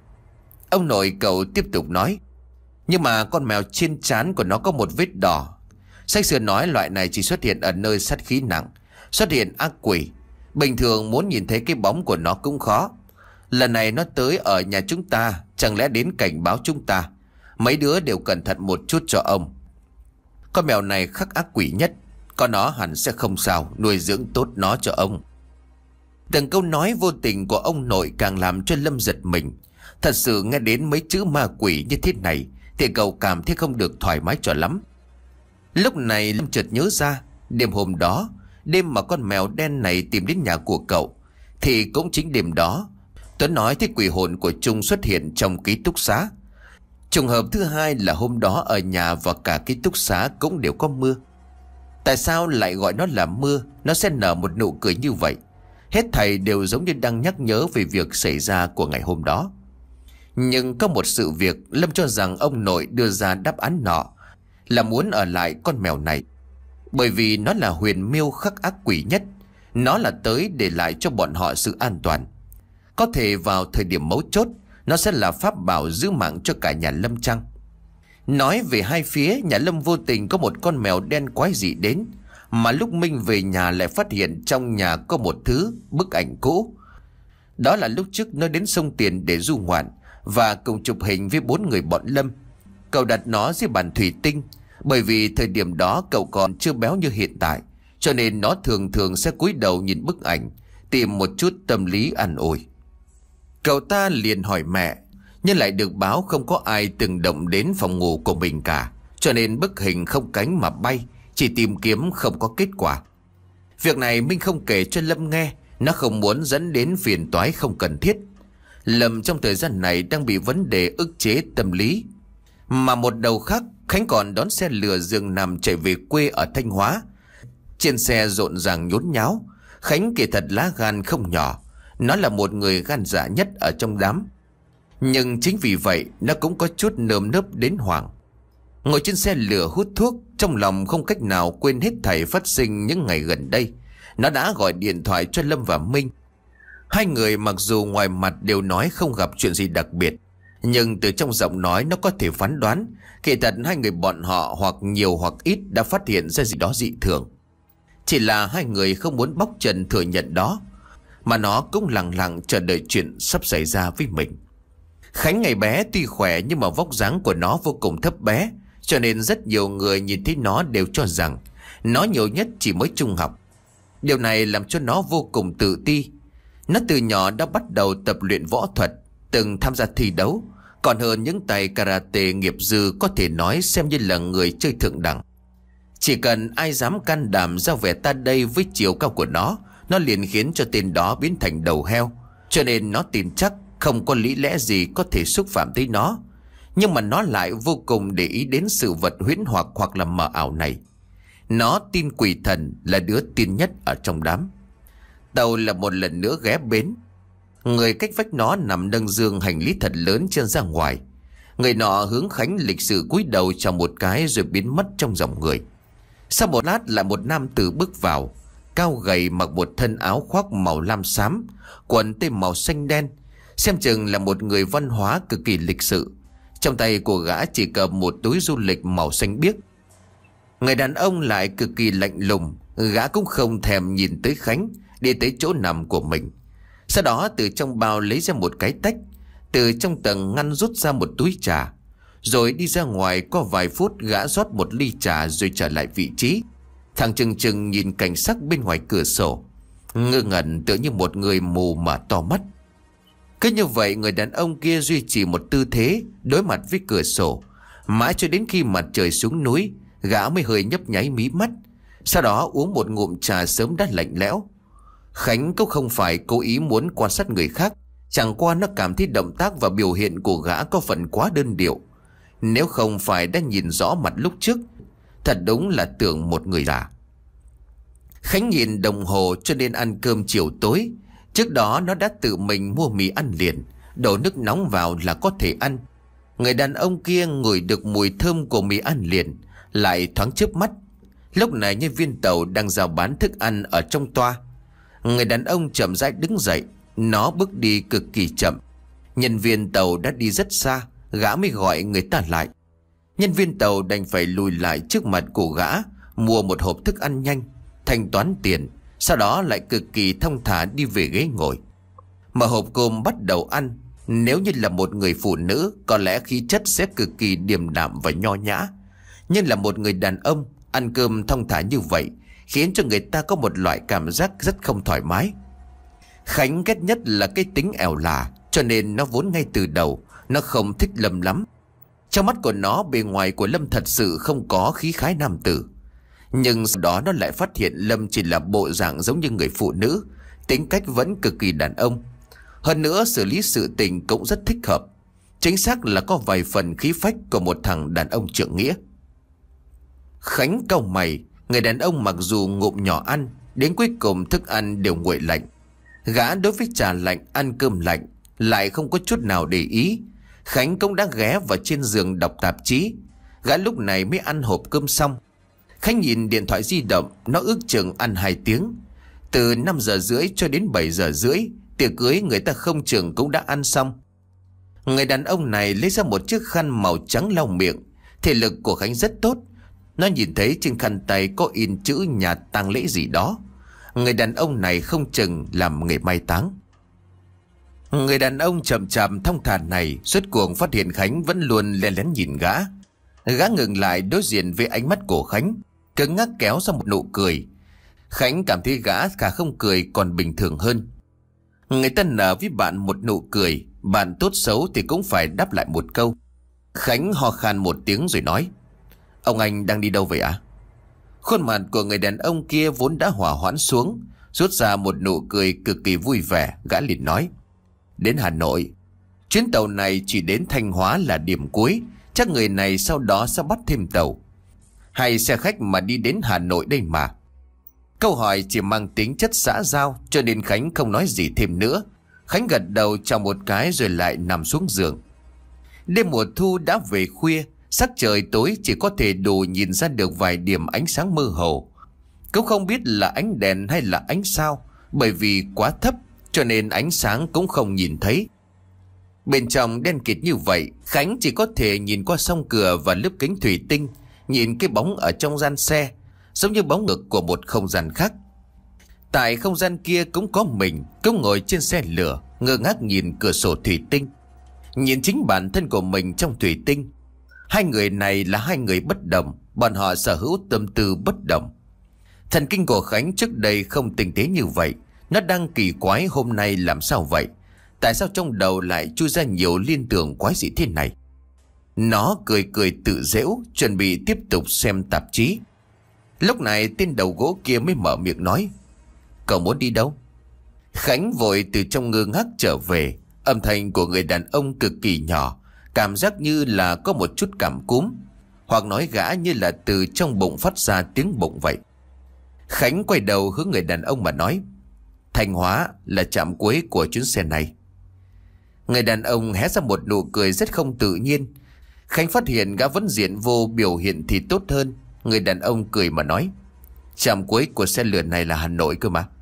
Ông nội cậu tiếp tục nói: nhưng mà con mèo trên trán của nó có một vết đỏ. Sách xưa nói loại này chỉ xuất hiện ở nơi sát khí nặng, xuất hiện ác quỷ. Bình thường muốn nhìn thấy cái bóng của nó cũng khó. Lần này nó tới ở nhà chúng ta, chẳng lẽ đến cảnh báo chúng ta? Mấy đứa đều cẩn thận một chút cho ông. Con mèo này khắc ác quỷ nhất, con nó hẳn sẽ không sao, nuôi dưỡng tốt nó cho ông. Từng câu nói vô tình của ông nội càng làm cho Lâm giật mình. Thật sự nghe đến mấy chữ ma quỷ như thế này thì cậu cảm thấy không được thoải mái cho lắm. Lúc này Lâm chợt nhớ ra, đêm hôm đó, đêm mà con mèo đen này tìm đến nhà của cậu, thì cũng chính đêm đó Tuấn nói thấy quỷ hồn của Trung xuất hiện trong ký túc xá. Trùng hợp thứ hai là hôm đó ở nhà và cả ký túc xá cũng đều có mưa. Tại sao lại gọi nó là mưa? Nó sẽ nở một nụ cười như vậy. Hết thảy đều giống như đang nhắc nhớ về việc xảy ra của ngày hôm đó. Nhưng có một sự việc Lâm cho rằng ông nội đưa ra đáp án nọ là muốn ở lại con mèo này, bởi vì nó là huyền miêu khắc ác quỷ nhất. Nó là tới để lại cho bọn họ sự an toàn. Có thể vào thời điểm mấu chốt, nó sẽ là pháp bảo giữ mạng cho cả nhà Lâm chăng? Nói về hai phía, nhà Lâm vô tình có một con mèo đen quái dị đến, mà lúc Minh về nhà lại phát hiện trong nhà có một thứ bức ảnh cũ. Đó là lúc trước nó đến sông Tiền để du ngoạn và cùng chụp hình với bốn người bọn Lâm. Cậu đặt nó dưới bàn thủy tinh, bởi vì thời điểm đó cậu còn chưa béo như hiện tại, cho nên nó thường thường sẽ cúi đầu nhìn bức ảnh, tìm một chút tâm lý an ủi. Cậu ta liền hỏi mẹ, nhưng lại được báo không có ai từng động đến phòng ngủ của mình cả, cho nên bức hình không cánh mà bay, chỉ tìm kiếm không có kết quả. Việc này Minh không kể cho Lâm nghe, nó không muốn dẫn đến phiền toái không cần thiết. Lâm trong thời gian này đang bị vấn đề ức chế tâm lý. Mà một đầu khác, Khánh còn đón xe lừa giường nằm chạy về quê ở Thanh Hóa. Trên xe rộn ràng nhốn nháo. Khánh kỳ thật lá gan không nhỏ, nó là một người gan dạ nhất ở trong đám. Nhưng chính vì vậy nó cũng có chút nơm nớp đến hoảng. Ngồi trên xe lửa hút thuốc, trong lòng không cách nào quên hết thảy phát sinh những ngày gần đây. Nó đã gọi điện thoại cho Lâm và Minh. Hai người mặc dù ngoài mặt đều nói không gặp chuyện gì đặc biệt, Nhưng từ trong giọng nói nó có thể phán đoán kỳ thật hai người bọn họ hoặc nhiều hoặc ít đã phát hiện ra gì đó dị thường. Chỉ là hai người không muốn bóc trần thừa nhận đó, mà nó cũng lặng lặng chờ đợi chuyện sắp xảy ra với mình. Khánh ngày bé tuy khỏe nhưng mà vóc dáng của nó vô cùng thấp bé, cho nên rất nhiều người nhìn thấy nó đều cho rằng nó nhiều nhất chỉ mới trung học. Điều này làm cho nó vô cùng tự ti. Nó từ nhỏ đã bắt đầu tập luyện võ thuật, từng tham gia thi đấu, còn hơn những tay karate nghiệp dư có thể nói xem như là người chơi thượng đẳng. Chỉ cần ai dám can đảm ra vẻ ta đây với chiều cao của nó, nó liền khiến cho tên đó biến thành đầu heo. Cho nên nó tin chắc không có lý lẽ gì có thể xúc phạm tới nó. Nhưng mà nó lại vô cùng để ý đến sự vật huyễn hoặc hoặc là mờ ảo này. Nó tin quỷ thần, là đứa tin nhất ở trong đám. Tàu là một lần nữa ghé bến. Người cách vách nó nằm nâng dương hành lý thật lớn trên ra ngoài. Người nọ hướng Khánh lịch sự cúi đầu chào một cái rồi biến mất trong dòng người. Sau một lát lại một nam tử bước vào, cao gầy, mặc một thân áo khoác màu lam xám, quần tây màu xanh đen, xem chừng là một người văn hóa cực kỳ lịch sự. Trong tay của gã chỉ cầm một túi du lịch màu xanh biếc. Người đàn ông lại cực kỳ lạnh lùng, gã cũng không thèm nhìn tới Khánh, đi tới chỗ nằm của mình. Sau đó từ trong bao lấy ra một cái tách, từ trong tầng ngăn rút ra một túi trà, rồi đi ra ngoài. Có vài phút gã rót một ly trà rồi trở lại vị trí, thằng chừng chừng nhìn cảnh sắc bên ngoài cửa sổ, ngơ ngẩn tựa như một người mù mà to mắt. Cứ như vậy người đàn ông kia duy trì một tư thế đối mặt với cửa sổ, mãi cho đến khi mặt trời xuống núi, gã mới hơi nhấp nháy mí mắt, sau đó uống một ngụm trà sớm đã lạnh lẽo. Khánh cũng không phải cố ý muốn quan sát người khác, chẳng qua nó cảm thấy động tác và biểu hiện của gã có phần quá đơn điệu. Nếu không phải đã nhìn rõ mặt lúc trước, thật đúng là tưởng một người già. Khánh nhìn đồng hồ cho nên ăn cơm chiều tối. Trước đó nó đã tự mình mua mì ăn liền, đổ nước nóng vào là có thể ăn. Người đàn ông kia ngửi được mùi thơm của mì ăn liền, lại thoáng chớp mắt. Lúc này nhân viên tàu đang rao bán thức ăn ở trong toa. Người đàn ông chậm rãi đứng dậy, nó bước đi cực kỳ chậm. Nhân viên tàu đã đi rất xa, gã mới gọi người ta lại. Nhân viên tàu đành phải lùi lại trước mặt của gã, mua một hộp thức ăn nhanh, thanh toán tiền, sau đó lại cực kỳ thong thả đi về ghế ngồi. Mở hộp cơm bắt đầu ăn. Nếu như là một người phụ nữ, có lẽ khí chất sẽ cực kỳ điềm đạm và nho nhã. Nhưng là một người đàn ông, ăn cơm thong thả như vậy khiến cho người ta có một loại cảm giác rất không thoải mái. Khánh ghét nhất là cái tính ẻo lả, cho nên nó vốn ngay từ đầu nó không thích Lâm lắm. Trong mắt của nó, bề ngoài của Lâm thật sự không có khí khái nam tử. Nhưng sau đó nó lại phát hiện Lâm chỉ là bộ dạng giống như người phụ nữ, tính cách vẫn cực kỳ đàn ông. Hơn nữa xử lý sự tình cũng rất thích hợp, chính xác là có vài phần khí phách của một thằng đàn ông trượng nghĩa. Khánh cau mày. Người đàn ông mặc dù ngụm nhỏ ăn, đến cuối cùng thức ăn đều nguội lạnh. Gã đối với trà lạnh, ăn cơm lạnh lại không có chút nào để ý. Khánh cũng đã ghé vào trên giường đọc tạp chí. Gã lúc này mới ăn hộp cơm xong. Khánh nhìn điện thoại di động, nó ước chừng ăn hai tiếng. Từ năm giờ rưỡi cho đến bảy giờ rưỡi, tiệc cưới người ta không chừng cũng đã ăn xong. Người đàn ông này lấy ra một chiếc khăn màu trắng lau miệng. Thể lực của Khánh rất tốt. Nó nhìn thấy trên khăn tay có in chữ nhà tang lễ gì đó. Người đàn ông này không chừng làm nghề mai táng. Người đàn ông chậm chậm thong thả này suốt cuộc phát hiện Khánh vẫn luôn lén lén nhìn gã. Gã ngừng lại đối diện với ánh mắt của Khánh, cứng ngắc kéo ra một nụ cười. Khánh cảm thấy gã cả không cười còn bình thường hơn. Người ta nở với bạn một nụ cười, bạn tốt xấu thì cũng phải đáp lại một câu. Khánh ho khan một tiếng rồi nói: "Ông anh đang đi đâu vậy ạ?" À? Khuôn mặt của người đàn ông kia vốn đã hỏa hoãn xuống, rút ra một nụ cười cực kỳ vui vẻ. Gã liền nói: "Đến Hà Nội. Chuyến tàu này chỉ đến Thanh Hóa là điểm cuối, chắc người này sau đó sẽ bắt thêm tàu. Hay xe khách mà đi đến Hà Nội đây mà." Câu hỏi chỉ mang tính chất xã giao, cho nên Khánh không nói gì thêm nữa. Khánh gật đầu chào một cái rồi lại nằm xuống giường. Đêm mùa thu đã về khuya, sắc trời tối chỉ có thể đủ nhìn ra được vài điểm ánh sáng mơ hồ. Cũng không biết là ánh đèn hay là ánh sao, bởi vì quá thấp cho nên ánh sáng cũng không nhìn thấy. Bên trong đen kịt như vậy, Khánh chỉ có thể nhìn qua song cửa và lớp kính thủy tinh, nhìn cái bóng ở trong gian xe, giống như bóng ngực của một không gian khác. Tại không gian kia cũng có mình, cũng ngồi trên xe lửa, ngơ ngác nhìn cửa sổ thủy tinh, nhìn chính bản thân của mình trong thủy tinh. Hai người này là hai người bất đồng, bọn họ sở hữu tâm tư bất đồng. Thần kinh của Khánh trước đây không tinh tế như vậy, nó đang kỳ quái hôm nay làm sao vậy. Tại sao trong đầu lại chui ra nhiều liên tưởng quái dị thế này? Nó cười cười tự giễu, chuẩn bị tiếp tục xem tạp chí. Lúc này tên đầu gỗ kia mới mở miệng nói: "Cậu muốn đi đâu?" Khánh vội từ trong ngơ ngác trở về. Âm thanh của người đàn ông cực kỳ nhỏ, cảm giác như là có một chút cảm cúm, hoặc nói gã như là từ trong bụng phát ra tiếng bụng vậy. Khánh quay đầu hướng người đàn ông mà nói: "Thanh Hóa là trạm cuối của chuyến xe này." Người đàn ông hé ra một nụ cười rất không tự nhiên. Khánh phát hiện gã vẫn diện vô biểu hiện thì tốt hơn. Người đàn ông cười mà nói: "Trạm cuối của xe lửa này là Hà Nội cơ mà."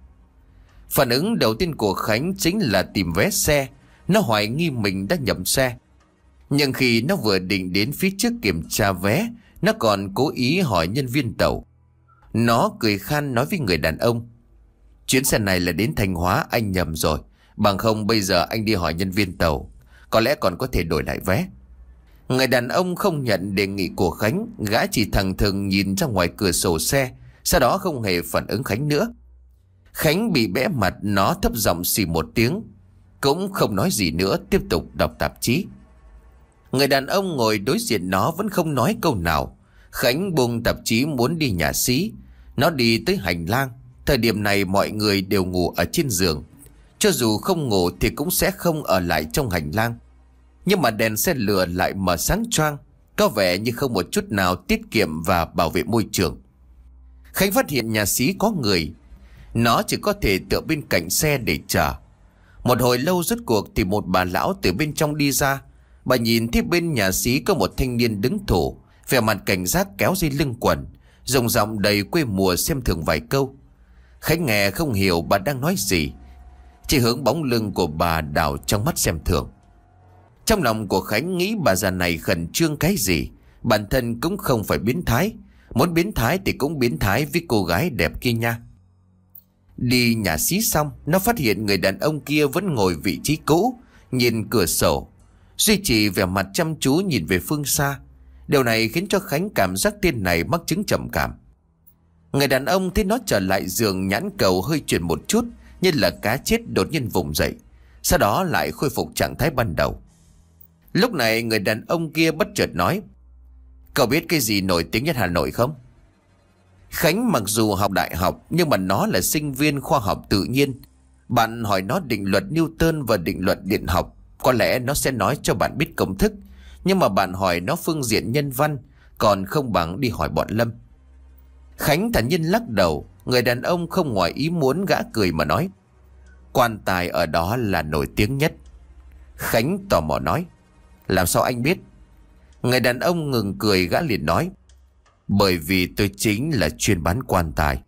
Phản ứng đầu tiên của Khánh chính là tìm vé xe. Nó hoài nghi mình đã nhầm xe. Nhưng khi nó vừa định đến phía trước kiểm tra vé, nó còn cố ý hỏi nhân viên tàu. Nó cười khan nói với người đàn ông: "Chuyến xe này là đến Thanh Hóa, anh nhầm rồi. Bằng không bây giờ anh đi hỏi nhân viên tàu, có lẽ còn có thể đổi lại vé." Người đàn ông không nhận đề nghị của Khánh. Gã chỉ thẳng thừng nhìn ra ngoài cửa sổ xe, sau đó không hề phản ứng Khánh nữa. Khánh bị bẽ mặt, nó thấp giọng xì một tiếng, cũng không nói gì nữa, tiếp tục đọc tạp chí. Người đàn ông ngồi đối diện nó vẫn không nói câu nào. Khánh buông tạp chí muốn đi nhà xí. Nó đi tới hành lang. Thời điểm này mọi người đều ngủ ở trên giường. Cho dù không ngủ thì cũng sẽ không ở lại trong hành lang. Nhưng mà đèn xe lửa lại mở sáng choang, có vẻ như không một chút nào tiết kiệm và bảo vệ môi trường. Khánh phát hiện nhà xí có người. Nó chỉ có thể tựa bên cạnh xe để chờ. Một hồi lâu rốt cuộc thì một bà lão từ bên trong đi ra. Bà nhìn thấy bên nhà xí có một thanh niên đứng thủ, vẻ mặt cảnh giác kéo dây lưng quần, dùng giọng đầy quê mùa xem thường vài câu. Khánh nghe không hiểu bà đang nói gì, chỉ hướng bóng lưng của bà đảo trong mắt xem thường. Trong lòng của Khánh nghĩ bà già này khẩn trương cái gì. Bản thân cũng không phải biến thái, muốn biến thái thì cũng biến thái với cô gái đẹp kia nha. Đi nhà xí xong, nó phát hiện người đàn ông kia vẫn ngồi vị trí cũ, nhìn cửa sổ, duy trì vẻ mặt chăm chú nhìn về phương xa. Điều này khiến cho Khánh cảm giác tên này mắc chứng trầm cảm. Người đàn ông thấy nó trở lại giường, nhãn cầu hơi chuyển một chút, như là cá chết đột nhiên vùng dậy, sau đó lại khôi phục trạng thái ban đầu. Lúc này người đàn ông kia bất chợt nói: "Cậu biết cái gì nổi tiếng nhất Hà Nội không?" Khánh mặc dù học đại học nhưng mà nó là sinh viên khoa học tự nhiên. Bạn hỏi nó định luật Newton và định luật điện học, có lẽ nó sẽ nói cho bạn biết công thức. Nhưng mà bạn hỏi nó phương diện nhân văn, còn không bằng đi hỏi bọn Lâm. Khánh thản nhiên lắc đầu. Người đàn ông không ngoài ý muốn, gã cười mà nói: "Quan tài ở đó là nổi tiếng nhất." Khánh tò mò nói: "Làm sao anh biết?" Người đàn ông ngừng cười, gã liền nói: "Bởi vì tôi chính là chuyên bán quan tài."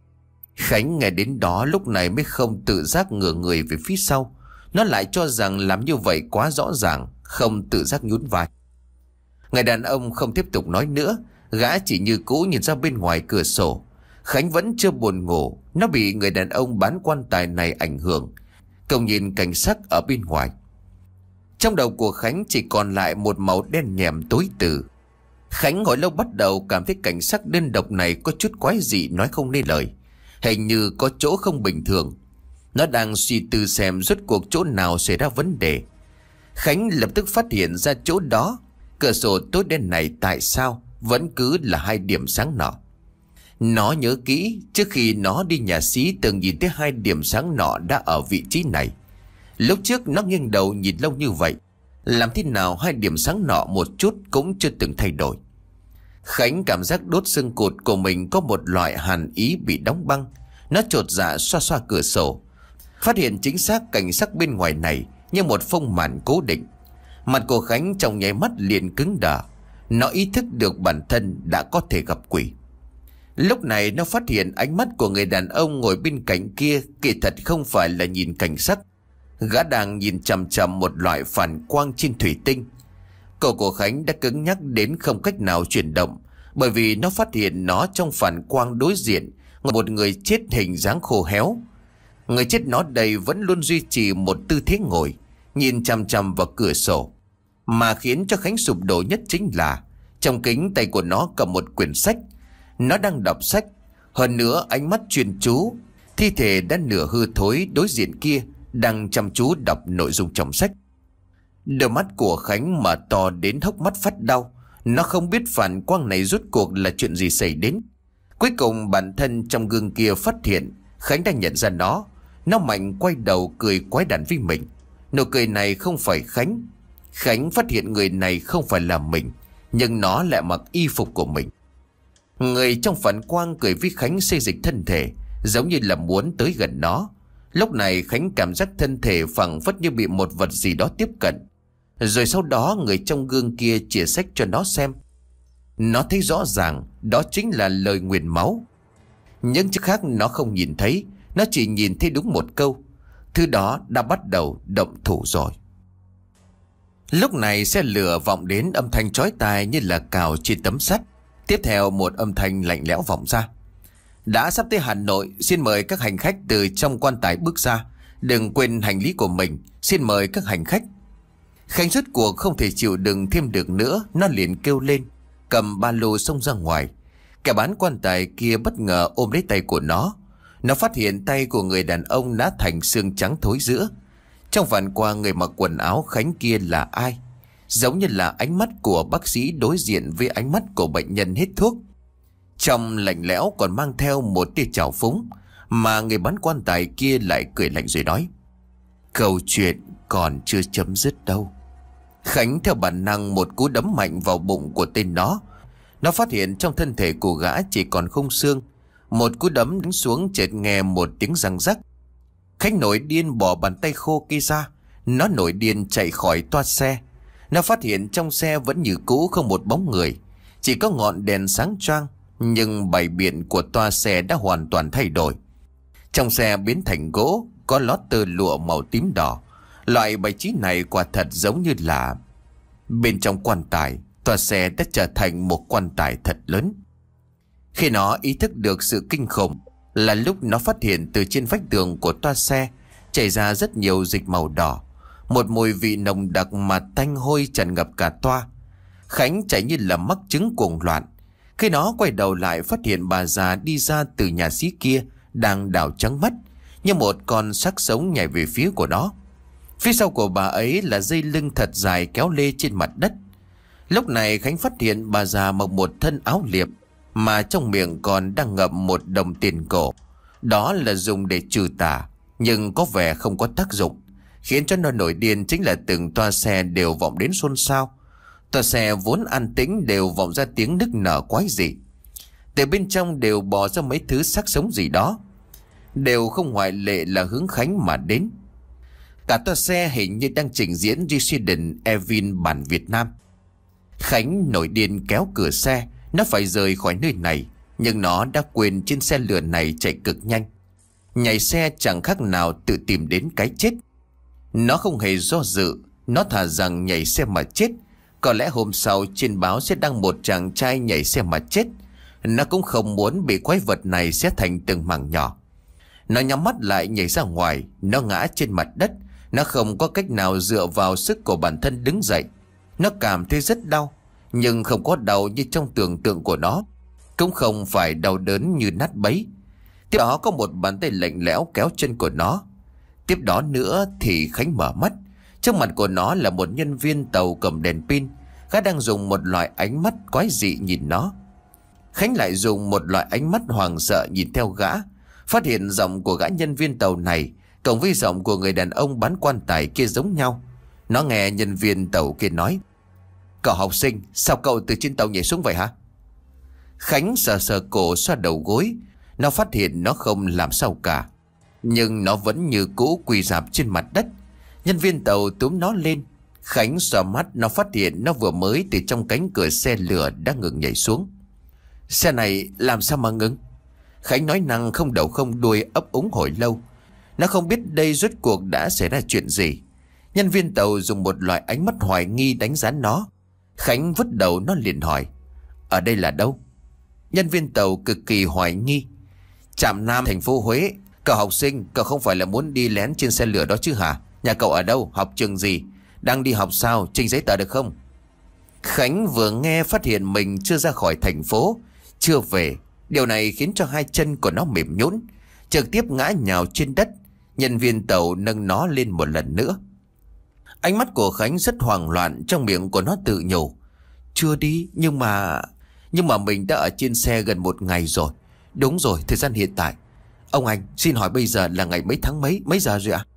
Khánh nghe đến đó lúc này mới không tự giác ngửa người về phía sau. Nó lại cho rằng làm như vậy quá rõ ràng, không tự giác nhún vai. Người đàn ông không tiếp tục nói nữa. Gã chỉ như cũ nhìn ra bên ngoài cửa sổ. Khánh vẫn chưa buồn ngủ. Nó bị người đàn ông bán quan tài này ảnh hưởng, cậu nhìn cảnh sắc ở bên ngoài. Trong đầu của Khánh chỉ còn lại một màu đen nhèm tối tử. Khánh hồi lâu bắt đầu cảm thấy cảnh sắc đơn độc này có chút quái dị nói không nên lời. Hình như có chỗ không bình thường. Nó đang suy tư xem rốt cuộc chỗ nào xảy ra vấn đề. Khánh lập tức phát hiện ra chỗ đó, cửa sổ tối đen này tại sao vẫn cứ là hai điểm sáng nọ. Nó nhớ kỹ, trước khi nó đi nhà xí từng nhìn thấy hai điểm sáng nọ đã ở vị trí này. Lúc trước nó nghiêng đầu nhìn lâu như vậy, làm thế nào hai điểm sáng nọ một chút cũng chưa từng thay đổi. Khánh cảm giác đốt xương cụt của mình có một loại hàn ý bị đóng băng. Nó chột dạ xoa xoa cửa sổ, phát hiện chính xác cảnh sắc bên ngoài này như một phông màn cố định. Mặt của Khánh trong nháy mắt liền cứng đờ. Nó ý thức được bản thân đã có thể gặp quỷ. Lúc này nó phát hiện ánh mắt của người đàn ông ngồi bên cạnh kia kỳ thật không phải là nhìn cảnh sắc, Gã đang nhìn chằm chằm một loại phản quang trên thủy tinh. Cổ của Khánh đã cứng nhắc đến không cách nào chuyển động, bởi vì nó phát hiện nó trong phản quang đối diện một người chết hình dáng khô héo. Người chết nó đây vẫn luôn duy trì một tư thế ngồi, nhìn chằm chằm vào cửa sổ. Mà khiến cho Khánh sụp đổ nhất chính là trong kính tay của nó cầm một quyển sách. Nó đang đọc sách. Hơn nữa ánh mắt chuyên chú. Thi thể đã nửa hư thối đối diện kia đang chăm chú đọc nội dung trong sách. Đôi mắt của Khánh mở to đến hốc mắt phát đau. Nó không biết phản quang này rốt cuộc là chuyện gì xảy đến. Cuối cùng bản thân trong gương kia phát hiện Khánh đã nhận ra nó. Nó mạnh quay đầu cười quái đản với mình. Nụ cười này không phải Khánh. Khánh phát hiện người này không phải là mình, nhưng nó lại mặc y phục của mình. Người trong phản quang cười với Khánh xây dịch thân thể, giống như là muốn tới gần nó. Lúc này Khánh cảm giác thân thể phẳng phất như bị một vật gì đó tiếp cận. Rồi sau đó người trong gương kia chìa sách cho nó xem. Nó thấy rõ ràng đó chính là lời nguyền máu. Những chữ khác nó không nhìn thấy. Nó chỉ nhìn thấy đúng một câu: thứ đó đã bắt đầu động thủ rồi. Lúc này xe lửa vọng đến âm thanh chói tai như là cào trên tấm sắt. Tiếp theo một âm thanh lạnh lẽo vọng ra: đã sắp tới Hà Nội, xin mời các hành khách từ trong quan tài bước ra. Đừng quên hành lý của mình, xin mời các hành khách. Khánh rốt cuộc không thể chịu đựng thêm được nữa. Nó liền kêu lên, cầm ba lô xông ra ngoài. Kẻ bán quan tài kia bất ngờ ôm lấy tay của nó. Nó phát hiện tay của người đàn ông đã thành xương trắng thối rữa. Trong phản quang người mặc quần áo Khánh kia là ai? Giống như là ánh mắt của bác sĩ đối diện với ánh mắt của bệnh nhân hết thuốc. Trong lạnh lẽo còn mang theo một tia trào phúng. Mà người bán quan tài kia lại cười lạnh rồi nói: câu chuyện còn chưa chấm dứt đâu. Khánh theo bản năng một cú đấm mạnh vào bụng của tên nó. Nó phát hiện trong thân thể của gã chỉ còn khung xương. Một cú đấm đánh xuống chợt nghe một tiếng răng rắc. Khánh nổi điên bỏ bàn tay khô kia ra. Nó nổi điên chạy khỏi toa xe. Nó phát hiện trong xe vẫn như cũ không một bóng người, chỉ có ngọn đèn sáng choang. Nhưng bày biện của toa xe đã hoàn toàn thay đổi. Trong xe biến thành gỗ, có lót tơ lụa màu tím đỏ. Loại bài trí này quả thật giống như là bên trong quan tài. Toa xe đã trở thành một quan tài thật lớn. Khi nó ý thức được sự kinh khủng là lúc nó phát hiện từ trên vách tường của toa xe chảy ra rất nhiều dịch màu đỏ. Một mùi vị nồng đặc mà tanh hôi tràn ngập cả toa. Khánh chạy như là mắc chứng cuồng loạn. Khi nó quay đầu lại phát hiện bà già đi ra từ nhà xí kia đang đảo trắng mắt, như một con xác sống nhảy về phía của nó. Phía sau của bà ấy là dây lưng thật dài kéo lê trên mặt đất. Lúc này Khánh phát hiện bà già mặc một thân áo liệm, mà trong miệng còn đang ngậm một đồng tiền cổ. Đó là dùng để trừ tà, nhưng có vẻ không có tác dụng. Khiến cho nó nổi điên chính là từng toa xe đều vọng đến xôn xao. Toa xe vốn an tĩnh đều vọng ra tiếng nức nở quái dị. Từ bên trong đều bò ra mấy thứ xác sống gì đó, đều không ngoại lệ là hướng Khánh mà đến. Cả toa xe hình như đang trình diễn Resident Evil bản Việt Nam. Khánh nổi điên kéo cửa xe. Nó phải rời khỏi nơi này, nhưng nó đã quên trên xe lửa này chạy cực nhanh. Nhảy xe chẳng khác nào tự tìm đến cái chết. Nó không hề do dự. Nó thà rằng nhảy xe mà chết. Có lẽ hôm sau trên báo sẽ đăng một chàng trai nhảy xe mà chết. Nó cũng không muốn bị quái vật này xé thành từng mảng nhỏ. Nó nhắm mắt lại nhảy ra ngoài. Nó ngã trên mặt đất. Nó không có cách nào dựa vào sức của bản thân đứng dậy. Nó cảm thấy rất đau, nhưng không có đau như trong tưởng tượng của nó, cũng không phải đau đớn như nát bấy. Tiếp đó có một bàn tay lạnh lẽo kéo chân của nó. Tiếp đó nữa thì Khánh mở mắt. Trước mặt của nó là một nhân viên tàu cầm đèn pin. Gã đang dùng một loại ánh mắt quái dị nhìn nó. Khánh lại dùng một loại ánh mắt hoàng sợ nhìn theo gã. Phát hiện giọng của gã nhân viên tàu này cộng với giọng của người đàn ông bán quan tài kia giống nhau. Nó nghe nhân viên tàu kia nói: cậu học sinh, sao cậu từ trên tàu nhảy xuống vậy hả? Khánh sờ sờ cổ xoa đầu gối. Nó phát hiện nó không làm sao cả, nhưng nó vẫn như cũ quỳ rạp trên mặt đất. Nhân viên tàu túm nó lên. Khánh xoa mắt, nó phát hiện nó vừa mới từ trong cánh cửa xe lửa đã ngừng nhảy xuống. Xe này làm sao mà ngừng? Khánh nói năng không đầu không đuôi, ấp úng hồi lâu. Nó không biết đây rốt cuộc đã xảy ra chuyện gì. Nhân viên tàu dùng một loại ánh mắt hoài nghi đánh giá nó. Khánh vứt đầu nó liền hỏi: ở đây là đâu? Nhân viên tàu cực kỳ hoài nghi: Trạm Nam, thành phố Huế. Cậu học sinh, cậu không phải là muốn đi lén trên xe lửa đó chứ hả? Nhà cậu ở đâu? Học trường gì? Đang đi học sao? Trình giấy tờ được không? Khánh vừa nghe phát hiện mình chưa ra khỏi thành phố, chưa về. Điều này khiến cho hai chân của nó mềm nhũn, trực tiếp ngã nhào trên đất. Nhân viên tàu nâng nó lên một lần nữa. Ánh mắt của Khánh rất hoảng loạn, trong miệng của nó tự nhủ: chưa đi, nhưng mà... Nhưng mà mình đã ở trên xe gần một ngày rồi. Đúng rồi, thời gian hiện tại. Ông anh, xin hỏi bây giờ là ngày mấy tháng mấy, mấy giờ rồi ạ?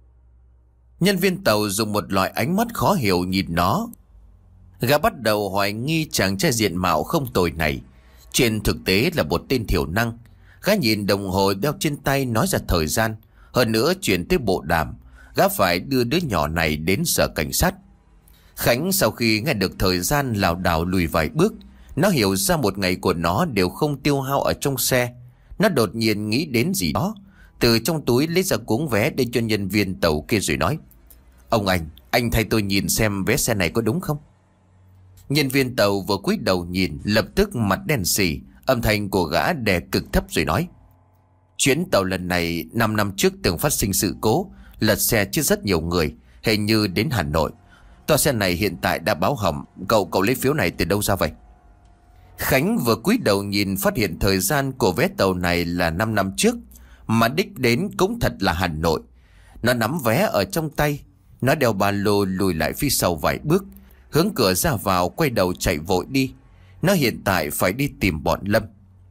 Nhân viên tàu dùng một loại ánh mắt khó hiểu nhìn nó. Gã bắt đầu hoài nghi chàng trai diện mạo không tồi này trên thực tế là một tên thiểu năng. Gã nhìn đồng hồ đeo trên tay nói ra thời gian. Hơn nữa chuyển tới bộ đàm, gã phải đưa đứa nhỏ này đến sở cảnh sát. Khánh sau khi nghe được thời gian lảo đảo lùi vài bước. Nó hiểu ra một ngày của nó đều không tiêu hao ở trong xe. Nó đột nhiên nghĩ đến gì đó, từ trong túi lấy ra cuống vé để cho nhân viên tàu kia rồi nói: ông anh, anh thay tôi nhìn xem vé xe này có đúng không? Nhân viên tàu vừa cúi đầu nhìn, lập tức mặt đen sì. Âm thanh của gã đè cực thấp rồi nói: chuyến tàu lần này năm năm trước từng phát sinh sự cố lật xe chết rất nhiều người, hình như đến Hà Nội. Toa xe này hiện tại đã báo hỏng. Cậu cậu lấy phiếu này từ đâu ra vậy? Khánh vừa cúi đầu nhìn phát hiện thời gian của vé tàu này là năm năm trước, mà đích đến cũng thật là Hà Nội. Nó nắm vé ở trong tay. Nó đeo ba lô lùi lại phía sau vài bước, hướng cửa ra vào, quay đầu chạy vội đi. Nó hiện tại phải đi tìm bọn Lâm.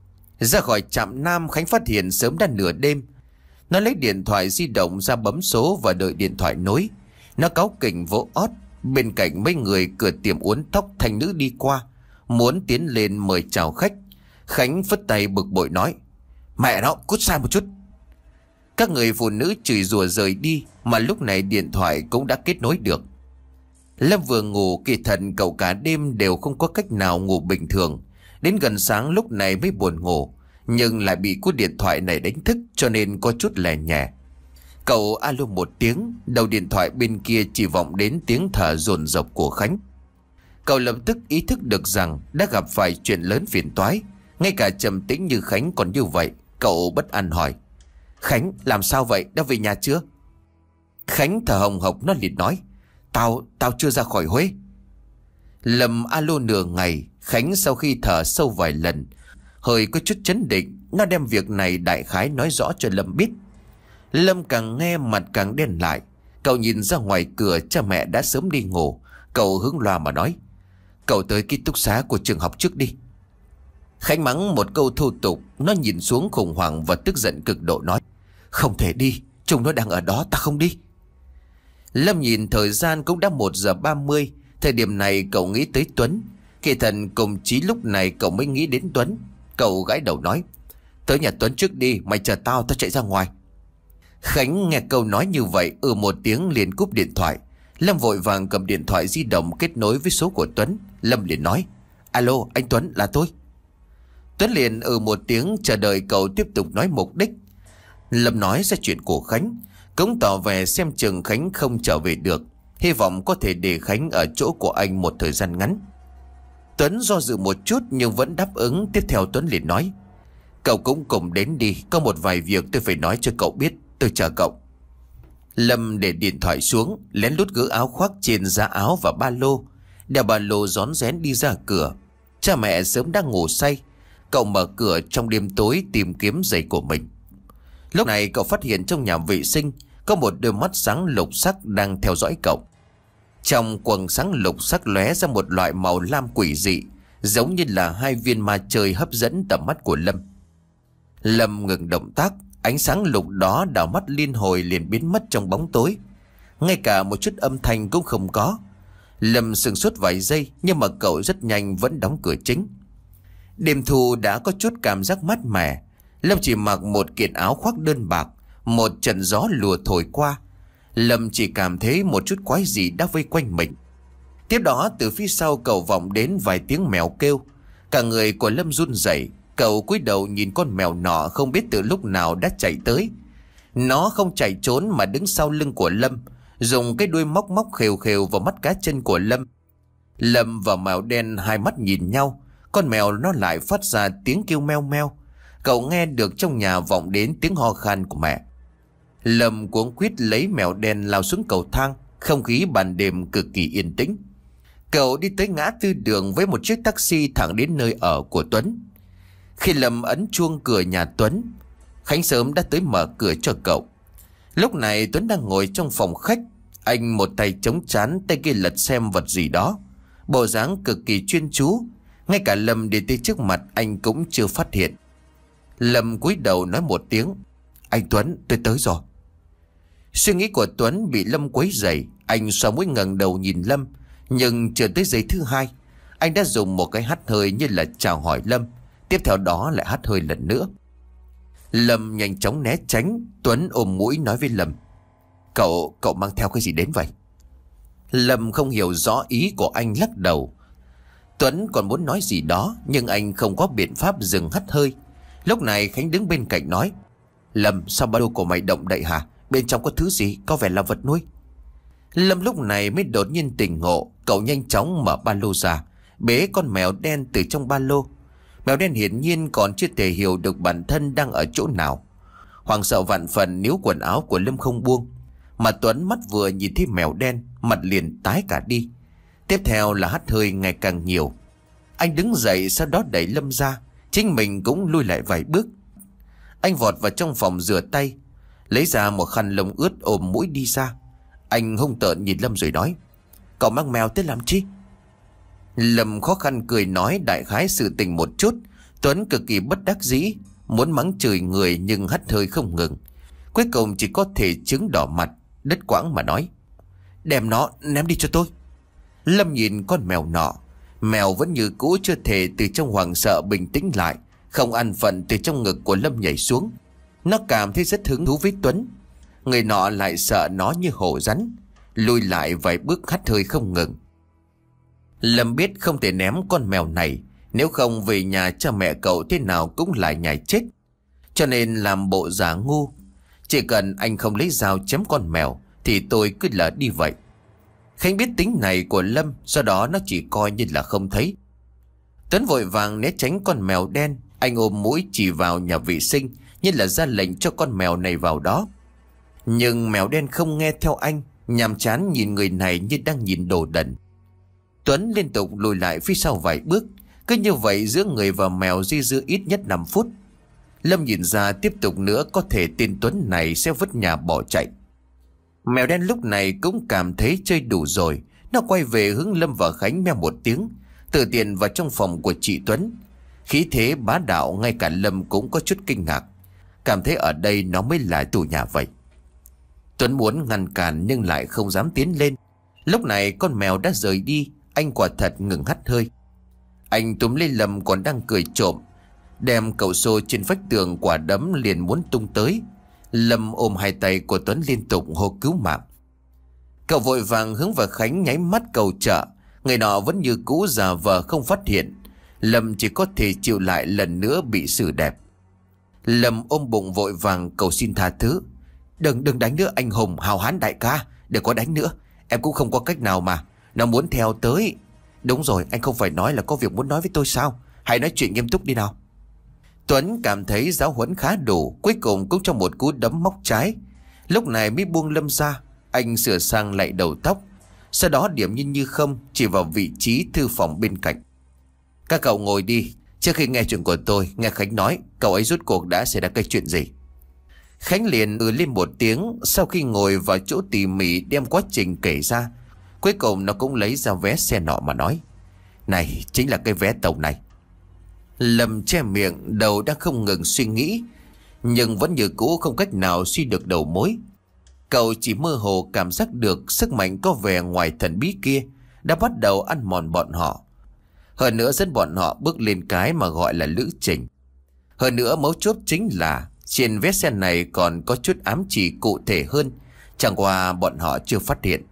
Ra khỏi trạm Nam, Khánh phát hiện sớm đã nửa đêm. Nó lấy điện thoại di động ra bấm số và đợi điện thoại nối. Nó cáu kỉnh vỗ ót. Bên cạnh mấy người cửa tiệm uốn tóc thanh nữ đi qua, muốn tiến lên mời chào khách. Khánh phất tay bực bội nói: mẹ nó, cút xa một chút. Các người phụ nữ chửi rủa rời đi, mà lúc này điện thoại cũng đã kết nối được. Lâm vừa ngủ, kỳ thật cậu cả đêm đều không có cách nào ngủ bình thường. Đến gần sáng lúc này mới buồn ngủ, nhưng lại bị cú điện thoại này đánh thức, cho nên có chút lè nhẹ. Cậu alo một tiếng, đầu điện thoại bên kia chỉ vọng đến tiếng thở dồn dập của Khánh. Cậu lập tức ý thức được rằng đã gặp phải chuyện lớn phiền toái. Ngay cả trầm tĩnh như Khánh còn như vậy. Cậu bất an hỏi: Khánh, làm sao vậy, đã về nhà chưa? Khánh thở hồng hộc, nó liền nói: Tao, tao chưa ra khỏi Huế. Lầm alo nửa ngày. Khánh sau khi thở sâu vài lần, hơi có chút chấn định, nó đem việc này đại khái nói rõ cho Lâm biết. Lâm càng nghe mặt càng đen lại. Cậu nhìn ra ngoài cửa, cha mẹ đã sớm đi ngủ. Cậu hướng loa mà nói: Cậu tới ký túc xá của trường học trước đi. Khánh mắng một câu thô tục. Nó nhìn xuống khủng hoảng và tức giận cực độ nói: Không thể đi, chúng nó đang ở đó, ta không đi. Lâm nhìn thời gian cũng đã một giờ ba mươi. Thời điểm này cậu nghĩ tới Tuấn. Kỳ thần cùng chí lúc này cậu mới nghĩ đến Tuấn. Cậu gãi đầu nói: Tới nhà Tuấn trước đi, mày chờ tao, tao chạy ra ngoài. Khánh nghe câu nói như vậy, ừ một tiếng liền cúp điện thoại. Lâm vội vàng cầm điện thoại di động kết nối với số của Tuấn. Lâm liền nói: Alo, anh Tuấn, là tôi. Tuấn liền ừ một tiếng, chờ đợi cậu tiếp tục nói mục đích. Lâm nói ra chuyện của Khánh, cũng tỏ vẻ xem chừng Khánh không trở về được, hy vọng có thể để Khánh ở chỗ của anh một thời gian ngắn. Tuấn do dự một chút nhưng vẫn đáp ứng. Tiếp theo Tuấn liền nói: Cậu cũng cùng đến đi, có một vài việc tôi phải nói cho cậu biết, tôi chờ cậu. Lâm để điện thoại xuống, lén lút gỡ áo khoác trên giá áo và ba lô, đeo ba lô rón rén đi ra cửa. Cha mẹ sớm đang ngủ say. Cậu mở cửa trong đêm tối tìm kiếm giày của mình. Lúc này cậu phát hiện trong nhà vệ sinh có một đôi mắt sáng lục sắc đang theo dõi cậu. Trong quầng sáng lục sắc lóe ra một loại màu lam quỷ dị, giống như là hai viên ma chơi hấp dẫn tầm mắt của Lâm. Lâm ngừng động tác. Ánh sáng lục đó đảo mắt liên hồi liền biến mất trong bóng tối. Ngay cả một chút âm thanh cũng không có. Lâm sửng sốt vài giây, nhưng mà cậu rất nhanh vẫn đóng cửa chính. Đêm thu đã có chút cảm giác mát mẻ. Lâm chỉ mặc một kiện áo khoác đơn bạc. Một trận gió lùa thổi qua, Lâm chỉ cảm thấy một chút quái gì đã vây quanh mình. Tiếp đó từ phía sau cậu vọng đến vài tiếng mèo kêu. Cả người của Lâm run rẩy. Cậu cúi đầu nhìn con mèo nọ không biết từ lúc nào đã chạy tới. Nó không chạy trốn mà đứng sau lưng của Lâm, dùng cái đuôi móc móc khều khều vào mắt cá chân của Lâm. Lâm và mèo đen hai mắt nhìn nhau. Con mèo nó lại phát ra tiếng kêu meo meo. Cậu nghe được trong nhà vọng đến tiếng ho khan của mẹ. Lâm cuống quýt lấy mèo đen lao xuống cầu thang. Không khí ban đêm cực kỳ yên tĩnh. Cậu đi tới ngã tư đường với một chiếc taxi thẳng đến nơi ở của Tuấn. Khi Lâm ấn chuông cửa nhà Tuấn, Khánh sớm đã tới mở cửa cho cậu. Lúc này Tuấn đang ngồi trong phòng khách. Anh một tay chống trán, tay kia lật xem vật gì đó, bộ dáng cực kỳ chuyên chú. Ngay cả Lâm đi tới trước mặt anh cũng chưa phát hiện. Lâm cúi đầu nói một tiếng: "Anh Tuấn, tôi tới rồi." Suy nghĩ của Tuấn bị Lâm quấy rầy. Anh xoa mũi ngẩng đầu nhìn Lâm. Nhưng chưa tới giây thứ hai, anh đã dùng một cái hắt hơi như là chào hỏi Lâm. Tiếp theo đó lại hắt hơi lần nữa. Lâm nhanh chóng né tránh. Tuấn ôm mũi nói với Lâm: Cậu, cậu mang theo cái gì đến vậy?" Lâm không hiểu rõ ý của anh, lắc đầu. Tuấn còn muốn nói gì đó, nhưng anh không có biện pháp dừng hắt hơi. Lúc này Khánh đứng bên cạnh nói: "Lâm, sao ba lô của mày động đậy hả? Bên trong có thứ gì, có vẻ là vật nuôi." Lâm lúc này mới đột nhiên tỉnh ngộ. Cậu nhanh chóng mở ba lô ra, bế con mèo đen từ trong ba lô. Mèo đen hiển nhiên còn chưa thể hiểu được bản thân đang ở chỗ nào. Hoảng sợ vạn phần níu quần áo của Lâm không buông. Mà Tuấn mắt vừa nhìn thấy mèo đen, mặt liền tái cả đi. Tiếp theo là hắt hơi ngày càng nhiều. Anh đứng dậy, sau đó đẩy Lâm ra. Chính mình cũng lui lại vài bước. Anh vọt vào trong phòng rửa tay, lấy ra một khăn lông ướt ôm mũi đi ra. Anh hung tợn nhìn Lâm rồi nói: "Cậu mang mèo tới làm chi?" Lâm khó khăn cười nói đại khái sự tình một chút. Tuấn cực kỳ bất đắc dĩ, muốn mắng chửi người nhưng hắt hơi không ngừng. Cuối cùng chỉ có thể trứng đỏ mặt, đứt quãng mà nói: "Đem nó ném đi cho tôi." Lâm nhìn con mèo nọ. Mèo vẫn như cũ, chưa thể từ trong hoảng sợ bình tĩnh lại. Không an phận từ trong ngực của Lâm nhảy xuống. Nó cảm thấy rất hứng thú với Tuấn. Người nọ lại sợ nó như hổ rắn, lùi lại vài bước hắt hơi không ngừng. Lâm biết không thể ném con mèo này, nếu không về nhà cha mẹ cậu thế nào cũng lại nhảy chết. Cho nên làm bộ giả ngu. Chỉ cần anh không lấy dao chém con mèo thì tôi cứ lỡ đi vậy. Khánh biết tính này của Lâm, do đó nó chỉ coi như là không thấy. Tuấn vội vàng né tránh con mèo đen. Anh ôm mũi chỉ vào nhà vệ sinh, như là ra lệnh cho con mèo này vào đó. Nhưng mèo đen không nghe theo anh, nhàm chán nhìn người này như đang nhìn đồ đần. Tuấn liên tục lùi lại phía sau vài bước. Cứ như vậy giữa người và mèo di dưa ít nhất năm phút. Lâm nhìn ra tiếp tục nữa có thể tên Tuấn này sẽ vứt nhà bỏ chạy. Mèo đen lúc này cũng cảm thấy chơi đủ rồi. Nó quay về hướng Lâm và Khánh meo một tiếng, tự tiện vào trong phòng của chị Tuấn. Khí thế bá đạo, ngay cả Lâm cũng có chút kinh ngạc, cảm thấy ở đây nó mới là chủ nhà vậy. Tuấn muốn ngăn cản nhưng lại không dám tiến lên. Lúc này con mèo đã rời đi. Anh quả thật ngừng hắt hơi. Anh túm lấy Lâm còn đang cười trộm, đem cậu xô trên vách tường, quả đấm liền muốn tung tới. Lâm ôm hai tay của Tuấn liên tục hô cứu mạng. Cậu vội vàng hướng vào Khánh nháy mắt cầu trợ. Người nọ vẫn như cũ giả vờ không phát hiện. Lâm chỉ có thể chịu lại lần nữa bị xử đẹp. Lâm ôm bụng vội vàng cầu xin tha thứ. Đừng đừng đánh nữa anh hùng hào hán đại ca, đừng có đánh nữa. Em cũng không có cách nào mà. Nó muốn theo tới. Đúng rồi, anh không phải nói là có việc muốn nói với tôi sao? Hãy nói chuyện nghiêm túc đi nào. Tuấn cảm thấy giáo huấn khá đủ, cuối cùng cũng trong một cú đấm móc trái. Lúc này mới buông Lâm ra. Anh sửa sang lại đầu tóc, sau đó điểm nhiên như không chỉ vào vị trí thư phòng bên cạnh. Các cậu ngồi đi. Trước khi nghe chuyện của tôi, nghe Khánh nói cậu ấy rốt cuộc đã xảy ra cái chuyện gì. Khánh liền ừ lên một tiếng. Sau khi ngồi vào chỗ tỉ mỉ đem quá trình kể ra, cuối cùng nó cũng lấy ra vé xe nọ mà nói: "Này chính là cái vé tàu này." Lâm che miệng, đầu đang không ngừng suy nghĩ, nhưng vẫn như cũ không cách nào suy được đầu mối. Cậu chỉ mơ hồ cảm giác được sức mạnh có vẻ ngoài thần bí kia đã bắt đầu ăn mòn bọn họ. Hơn nữa dẫn bọn họ bước lên cái mà gọi là lữ trình. Hơn nữa mấu chốt chính là trên vé xe này còn có chút ám chỉ cụ thể hơn, chẳng qua bọn họ chưa phát hiện.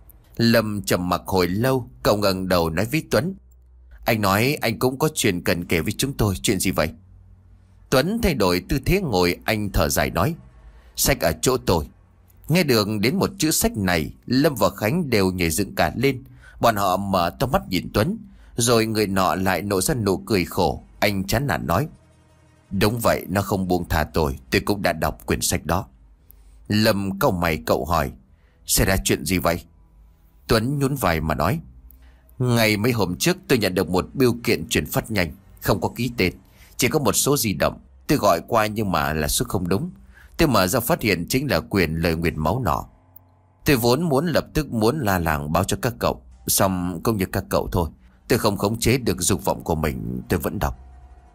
Lâm trầm mặc hồi lâu, cậu ngẩng đầu nói với Tuấn: "Anh nói anh cũng có chuyện cần kể với chúng tôi, chuyện gì vậy?" Tuấn thay đổi tư thế ngồi, anh thở dài nói: Sách ở chỗ tôi. Nghe được đến một chữ sách này, Lâm và Khánh đều nhảy dựng cả lên. Bọn họ mở to mắt nhìn Tuấn, rồi người nọ lại nổ ra nụ cười khổ. Anh chán nản nói: Đúng vậy, nó không buông tha tôi. Tôi cũng đã đọc quyển sách đó. Lâm cau mày cậu hỏi: Xảy ra chuyện gì vậy? Tuấn nhún vai mà nói: Ngày mấy hôm trước tôi nhận được một bưu kiện chuyển phát nhanh, không có ký tên, chỉ có một số di động. Tôi gọi qua nhưng mà là số không đúng. Tôi mở ra phát hiện chính là quyển lời nguyền máu nọ. Tôi vốn muốn lập tức muốn la làng báo cho các cậu, xong cũng như các cậu thôi, tôi không khống chế được dục vọng của mình, tôi vẫn đọc.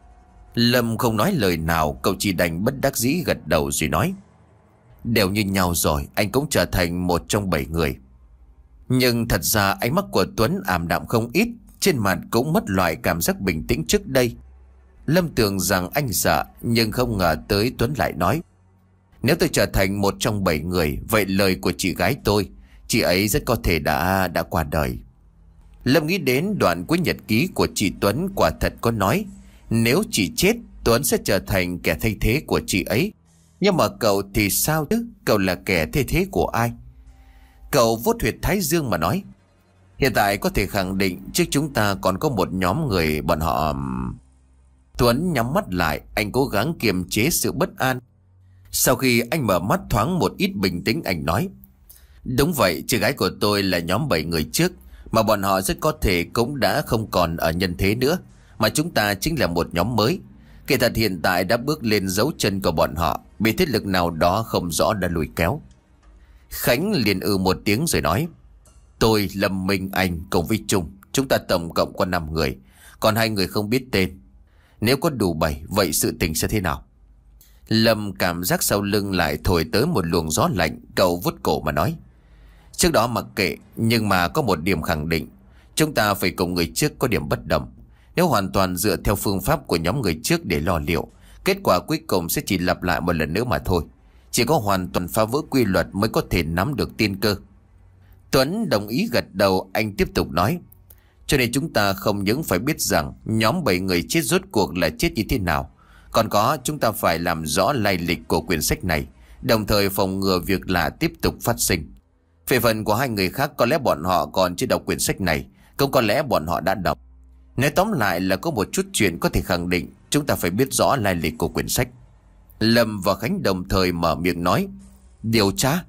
Lâm không nói lời nào, cậu chỉ đành bất đắc dĩ gật đầu rồi nói: Đều như nhau rồi, anh cũng trở thành một trong bảy người. Nhưng thật ra ánh mắt của Tuấn ảm đạm không ít, trên mặt cũng mất loại cảm giác bình tĩnh trước đây. Lâm tưởng rằng anh sợ, nhưng không ngờ tới Tuấn lại nói: Nếu tôi trở thành một trong bảy người, vậy lời của chị gái tôi, chị ấy rất có thể đã đã qua đời. Lâm nghĩ đến đoạn cuối nhật ký của chị Tuấn, quả thật có nói nếu chị chết, Tuấn sẽ trở thành kẻ thay thế của chị ấy. Nhưng mà cậu thì sao chứ? Cậu là kẻ thay thế của ai? Cậu vuốt huyệt thái dương mà nói: Hiện tại có thể khẳng định trước chúng ta còn có một nhóm người, bọn họ... Tuấn nhắm mắt lại, anh cố gắng kiềm chế sự bất an. Sau khi anh mở mắt thoáng một ít bình tĩnh, anh nói: Đúng vậy, chị gái của tôi là nhóm bảy người trước, mà bọn họ rất có thể cũng đã không còn ở nhân thế nữa, mà chúng ta chính là một nhóm mới. Kể thật hiện tại đã bước lên dấu chân của bọn họ, bị thế lực nào đó không rõ đã lùi kéo. Khánh liền ư một tiếng rồi nói: Tôi, Lâm, Minh, anh cùng với Trung, chúng ta tổng cộng có năm người, còn hai người không biết tên. Nếu có đủ bảy, vậy sự tình sẽ thế nào? Lâm cảm giác sau lưng lại thổi tới một luồng gió lạnh, cậu vuốt cổ mà nói: Trước đó mặc kệ, nhưng mà có một điểm khẳng định, chúng ta phải cùng người trước có điểm bất đồng. Nếu hoàn toàn dựa theo phương pháp của nhóm người trước để lo liệu, kết quả cuối cùng sẽ chỉ lặp lại một lần nữa mà thôi. Chỉ có hoàn toàn phá vỡ quy luật mới có thể nắm được tiên cơ. Tuấn đồng ý gật đầu, anh tiếp tục nói: Cho nên chúng ta không những phải biết rằng nhóm bảy người chết rốt cuộc là chết như thế nào, còn có chúng ta phải làm rõ lai lịch của quyển sách này, đồng thời phòng ngừa việc lạ tiếp tục phát sinh. Về phần của hai người khác, có lẽ bọn họ còn chưa đọc quyển sách này, cũng có lẽ bọn họ đã đọc. Nói tóm lại là có một chút chuyện có thể khẳng định, chúng ta phải biết rõ lai lịch của quyển sách. Lâm và Khánh đồng thời mở miệng nói: Điều tra.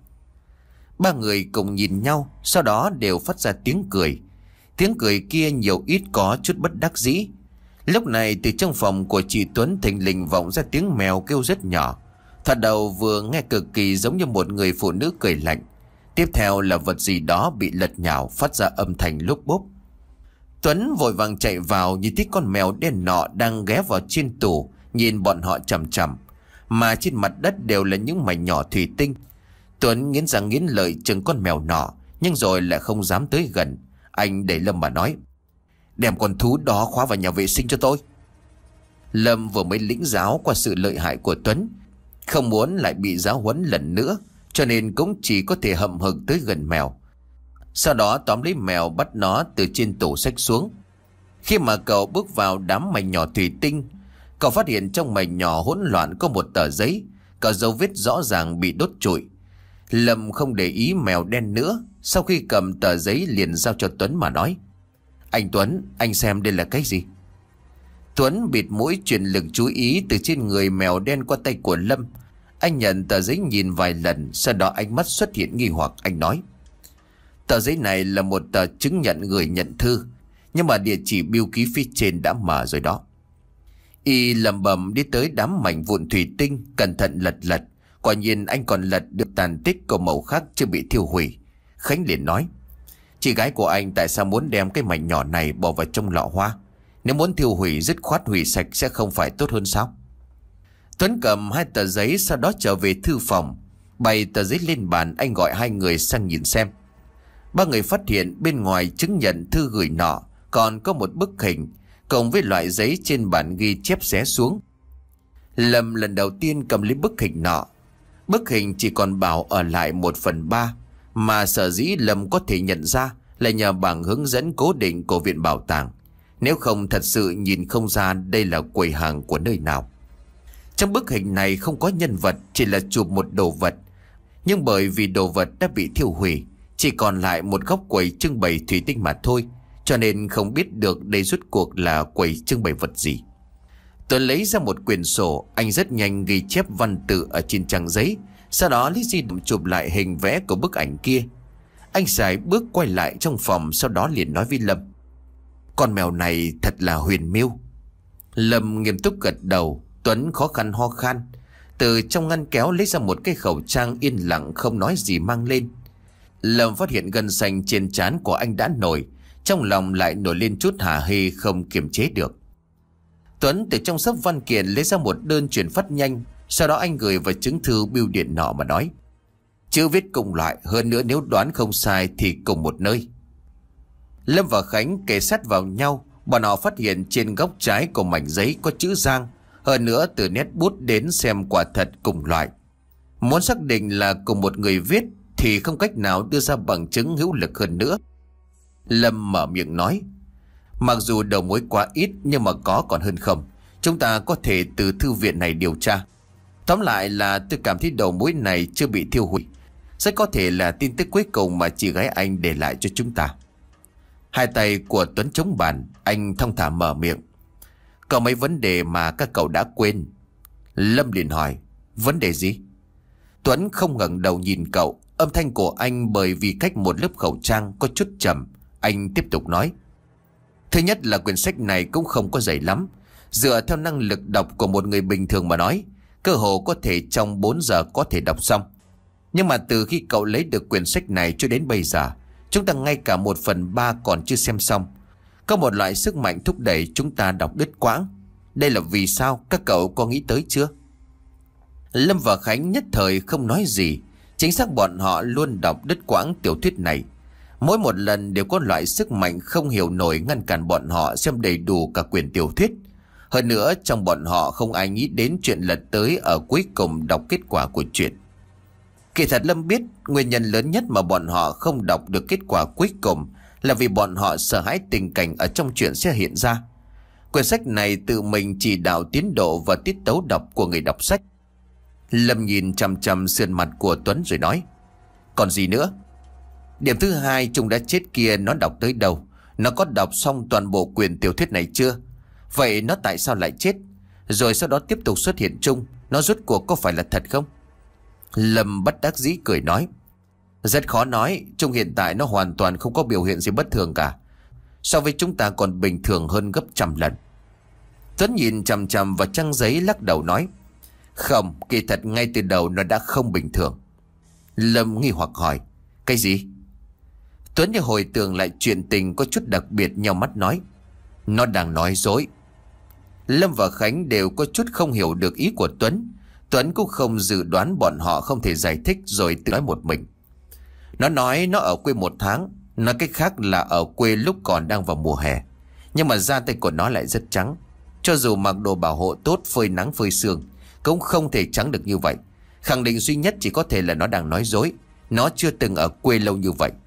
Ba người cùng nhìn nhau, sau đó đều phát ra tiếng cười. Tiếng cười kia nhiều ít có chút bất đắc dĩ. Lúc này từ trong phòng của chị Tuấn thình lình vọng ra tiếng mèo kêu rất nhỏ. Thoạt đầu vừa nghe cực kỳ giống như một người phụ nữ cười lạnh, tiếp theo là vật gì đó bị lật nhào phát ra âm thanh lốp bốp. Tuấn vội vàng chạy vào, nhìn thấy con mèo đen nọ đang ghé vào trên tủ nhìn bọn họ chằm chằm, mà trên mặt đất đều là những mảnh nhỏ thủy tinh. Tuấn nghiến răng nghiến lợi chừng con mèo nọ, nhưng rồi lại không dám tới gần. Anh đẩy Lâm mà nói: Đem con thú đó khóa vào nhà vệ sinh cho tôi. Lâm vừa mới lĩnh giáo qua sự lợi hại của Tuấn, không muốn lại bị giáo huấn lần nữa, cho nên cũng chỉ có thể hậm hực tới gần mèo. Sau đó tóm lấy mèo, bắt nó từ trên tủ xách xuống. Khi mà cậu bước vào đám mảnh nhỏ thủy tinh, cậu phát hiện trong mảnh nhỏ hỗn loạn có một tờ giấy, có dấu vết rõ ràng bị đốt trụi. Lâm không để ý mèo đen nữa, sau khi cầm tờ giấy liền giao cho Tuấn mà nói: Anh Tuấn, anh xem đây là cái gì? Tuấn bịt mũi chuyển lực chú ý từ trên người mèo đen qua tay của Lâm. Anh nhận tờ giấy nhìn vài lần, sau đó ánh mắt xuất hiện nghi hoặc. Anh nói: Tờ giấy này là một tờ chứng nhận gửi nhận thư, nhưng mà địa chỉ bưu ký phía trên đã mở rồi đó. Y lầm bầm đi tới đám mảnh vụn thủy tinh, cẩn thận lật lật. Quả nhiên anh còn lật được tàn tích của màu khác chưa bị thiêu hủy. Khánh liền nói: Chị gái của anh tại sao muốn đem cái mảnh nhỏ này bỏ vào trong lọ hoa? Nếu muốn thiêu hủy dứt khoát hủy sạch sẽ không phải tốt hơn sao? Tuấn cầm hai tờ giấy, sau đó trở về thư phòng, bày tờ giấy lên bàn. Anh gọi hai người sang nhìn xem. Ba người phát hiện bên ngoài chứng nhận thư gửi nọ còn có một bức hình cộng với loại giấy trên bản ghi chép xé xuống. Lâm lần đầu tiên cầm lấy bức hình nọ. Bức hình chỉ còn bảo ở lại một phần ba, mà sở dĩ Lâm có thể nhận ra là nhờ bảng hướng dẫn cố định của viện bảo tàng. Nếu không thật sự nhìn không ra đây là quầy hàng của nơi nào. Trong bức hình này không có nhân vật, chỉ là chụp một đồ vật. Nhưng bởi vì đồ vật đã bị thiêu hủy, chỉ còn lại một góc quầy trưng bày thủy tinh mà thôi, cho nên không biết được đây rốt cuộc là quầy trưng bày vật gì. Tuấn lấy ra một quyển sổ, anh rất nhanh ghi chép văn tự ở trên trang giấy, sau đó lấy di động chụp lại hình vẽ của bức ảnh kia. Anh xài bước quay lại trong phòng, sau đó liền nói với Lâm: "Con mèo này thật là huyền mưu." Lâm nghiêm túc gật đầu. Tuấn khó khăn ho khan, từ trong ngăn kéo lấy ra một cái khẩu trang, yên lặng không nói gì mang lên. Lâm phát hiện gân xanh trên trán của anh đã nổi, trong lòng lại nổi lên chút hả hê không kiềm chế được. Tuấn từ trong xấp văn kiện lấy ra một đơn chuyển phát nhanh, sau đó anh gửi vào chứng thư bưu điện nọ mà nói: "Chữ viết cùng loại, hơn nữa nếu đoán không sai thì cùng một nơi." Lâm và Khánh kề sát vào nhau, bọn họ phát hiện trên góc trái của mảnh giấy có chữ Giang, hơn nữa từ nét bút đến xem quả thật cùng loại. Muốn xác định là cùng một người viết thì không cách nào đưa ra bằng chứng hữu lực hơn nữa. Lâm mở miệng nói: "Mặc dù đầu mối quá ít nhưng mà có còn hơn không. Chúng ta có thể từ thư viện này điều tra. Tóm lại là tôi cảm thấy đầu mối này chưa bị thiêu hủy, rất có thể là tin tức cuối cùng mà chị gái anh để lại cho chúng ta." Hai tay của Tuấn chống bàn, anh thong thả mở miệng: "Có mấy vấn đề mà các cậu đã quên." Lâm liền hỏi: "Vấn đề gì?" Tuấn không ngẩng đầu nhìn cậu, âm thanh của anh bởi vì cách một lớp khẩu trang có chút trầm. Anh tiếp tục nói: "Thứ nhất là quyển sách này cũng không có dày lắm. Dựa theo năng lực đọc của một người bình thường mà nói, cơ hồ có thể trong bốn giờ có thể đọc xong. Nhưng mà từ khi cậu lấy được quyển sách này cho đến bây giờ, chúng ta ngay cả một phần ba còn chưa xem xong. Có một loại sức mạnh thúc đẩy chúng ta đọc đứt quãng. Đây là vì sao, các cậu có nghĩ tới chưa?" Lâm và Khánh nhất thời không nói gì. Chính xác bọn họ luôn đọc đứt quãng tiểu thuyết này. Mỗi một lần đều có loại sức mạnh không hiểu nổi ngăn cản bọn họ xem đầy đủ cả quyển tiểu thuyết. Hơn nữa trong bọn họ không ai nghĩ đến chuyện lật tới ở cuối cùng đọc kết quả của chuyện. Kỳ thật Lâm biết nguyên nhân lớn nhất mà bọn họ không đọc được kết quả cuối cùng là vì bọn họ sợ hãi tình cảnh ở trong chuyện sẽ hiện ra. Quyển sách này tự mình chỉ đạo tiến độ và tiết tấu đọc của người đọc sách. Lâm nhìn chằm chằm sườn mặt của Tuấn rồi nói: "Còn gì nữa?" "Điểm thứ hai, chúng đã chết kia nó đọc tới đâu? Nó có đọc xong toàn bộ quyển tiểu thuyết này chưa? Vậy nó tại sao lại chết? Rồi sau đó tiếp tục xuất hiện chung, nó rốt cuộc có phải là thật không?" Lâm bất đắc dĩ cười nói: "Rất khó nói, Trung hiện tại nó hoàn toàn không có biểu hiện gì bất thường cả. So với chúng ta còn bình thường hơn gấp trăm lần." Tuấn nhìn chằm chằm vào trang giấy lắc đầu nói: "Không, kỳ thật ngay từ đầu nó đã không bình thường." Lâm nghi hoặc hỏi: "Cái gì?" Tuấn như hồi tưởng lại chuyện tình có chút đặc biệt, nheo mắt nói: "Nó đang nói dối." Lâm và Khánh đều có chút không hiểu được ý của Tuấn. Tuấn cũng không dự đoán bọn họ không thể giải thích, rồi tự nói một mình: "Nó nói nó ở quê một tháng, nói cách khác là ở quê lúc còn đang vào mùa hè. Nhưng mà da tay của nó lại rất trắng. Cho dù mặc đồ bảo hộ tốt, phơi nắng phơi sương cũng không thể trắng được như vậy. Khẳng định duy nhất chỉ có thể là nó đang nói dối. Nó chưa từng ở quê lâu như vậy."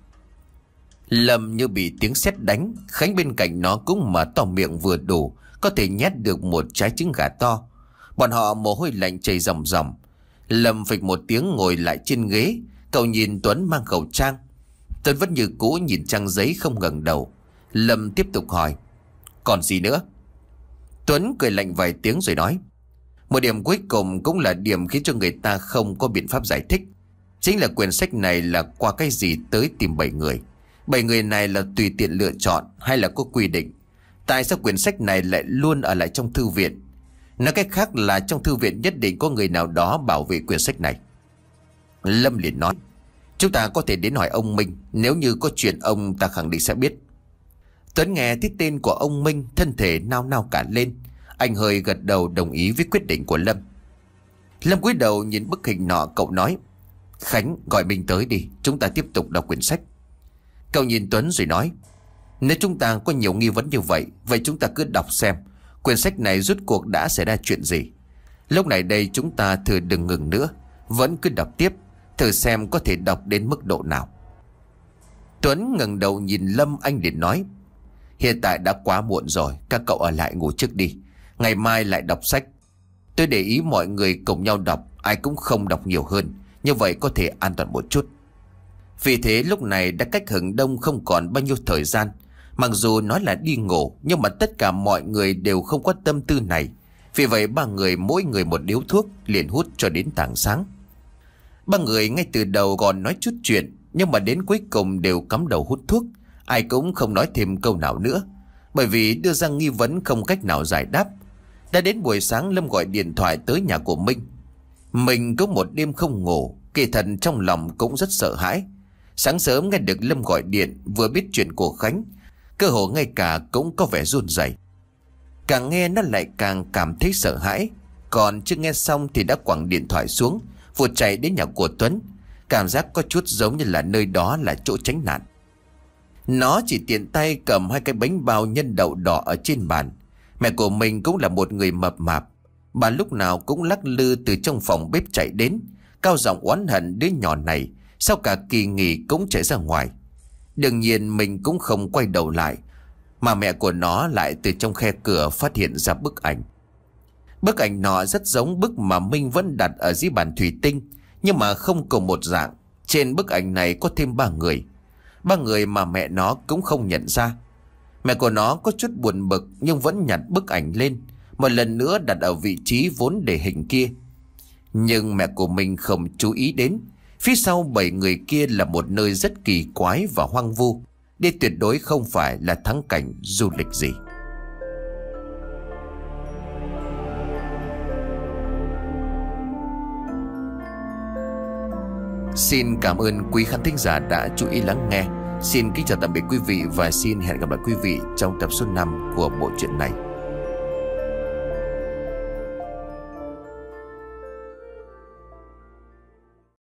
Lâm như bị tiếng sét đánh. Khánh bên cạnh nó cũng mở to miệng vừa đủ có thể nhét được một trái trứng gà to. Bọn họ mồ hôi lạnh chảy ròng ròng. Lâm phịch một tiếng ngồi lại trên ghế. Cậu nhìn Tuấn mang khẩu trang. Tuấn vẫn như cũ nhìn trang giấy không ngẩng đầu. Lâm tiếp tục hỏi: "Còn gì nữa?" Tuấn cười lạnh vài tiếng rồi nói: "Một điểm cuối cùng cũng là điểm khiến cho người ta không có biện pháp giải thích. Chính là quyển sách này là qua cái gì tới tìm bảy người. Bảy người này là tùy tiện lựa chọn hay là có quy định? Tại sao quyển sách này lại luôn ở lại trong thư viện? Nói cách khác là trong thư viện nhất định có người nào đó bảo vệ quyển sách này." Lâm liền nói: "Chúng ta có thể đến hỏi ông Minh. Nếu như có chuyện ông ta khẳng định sẽ biết." Tuấn nghe thấy tên của ông Minh, thân thể nao nao cả lên. Anh hơi gật đầu đồng ý với quyết định của Lâm. Lâm cúi đầu nhìn bức hình nọ, cậu nói: "Khánh, gọi Minh tới đi, chúng ta tiếp tục đọc quyển sách." Cậu nhìn Tuấn rồi nói: "Nếu chúng ta có nhiều nghi vấn như vậy, vậy chúng ta cứ đọc xem quyển sách này rốt cuộc đã xảy ra chuyện gì. Lúc này đây chúng ta thử đừng ngừng nữa, vẫn cứ đọc tiếp, thử xem có thể đọc đến mức độ nào." Tuấn ngẩng đầu nhìn Lâm, anh liền nói: "Hiện tại đã quá muộn rồi, các cậu ở lại ngủ trước đi. Ngày mai lại đọc sách." Tôi để ý mọi người cùng nhau đọc, ai cũng không đọc nhiều hơn, như vậy có thể an toàn một chút. Vì thế lúc này đã cách hừng đông không còn bao nhiêu thời gian. Mặc dù nói là đi ngủ, nhưng mà tất cả mọi người đều không có tâm tư này. Vì vậy ba người mỗi người một điếu thuốc, liền hút cho đến tảng sáng. Ba người ngay từ đầu còn nói chút chuyện, nhưng mà đến cuối cùng đều cắm đầu hút thuốc. Ai cũng không nói thêm câu nào nữa, bởi vì đưa ra nghi vấn không cách nào giải đáp. Đã đến buổi sáng, Lâm gọi điện thoại tới nhà của Minh. Mình có một đêm không ngủ, kỳ thật trong lòng cũng rất sợ hãi. Sáng sớm nghe được Lâm gọi điện, vừa biết chuyện của Khánh, cơ hồ ngay cả cũng có vẻ run rẩy. Càng nghe nó lại càng cảm thấy sợ hãi. Còn chưa nghe xong thì đã quẳng điện thoại xuống, vụt chạy đến nhà của Tuấn. Cảm giác có chút giống như là nơi đó là chỗ tránh nạn. Nó chỉ tiện tay cầm hai cái bánh bao nhân đậu đỏ ở trên bàn. Mẹ của mình cũng là một người mập mạp. Bà lúc nào cũng lắc lư từ trong phòng bếp chạy đến, cao giọng oán hận đứa nhỏ này sau cả kỳ nghỉ cũng chạy ra ngoài. Đương nhiên mình cũng không quay đầu lại, mà mẹ của nó lại từ trong khe cửa phát hiện ra bức ảnh. Bức ảnh nọ rất giống bức mà Minh vẫn đặt ở dưới bàn thủy tinh, nhưng mà không cùng một dạng. Trên bức ảnh này có thêm ba người, ba người mà mẹ nó cũng không nhận ra. Mẹ của nó có chút buồn bực nhưng vẫn nhặt bức ảnh lên, một lần nữa đặt ở vị trí vốn để hình kia. Nhưng mẹ của mình không chú ý đến, phía sau bảy người kia là một nơi rất kỳ quái và hoang vu. Đây tuyệt đối không phải là thắng cảnh du lịch gì. Xin cảm ơn quý khán thính giả đã chú ý lắng nghe. Xin kính chào tạm biệt quý vị và xin hẹn gặp lại quý vị trong tập số năm của bộ truyện này.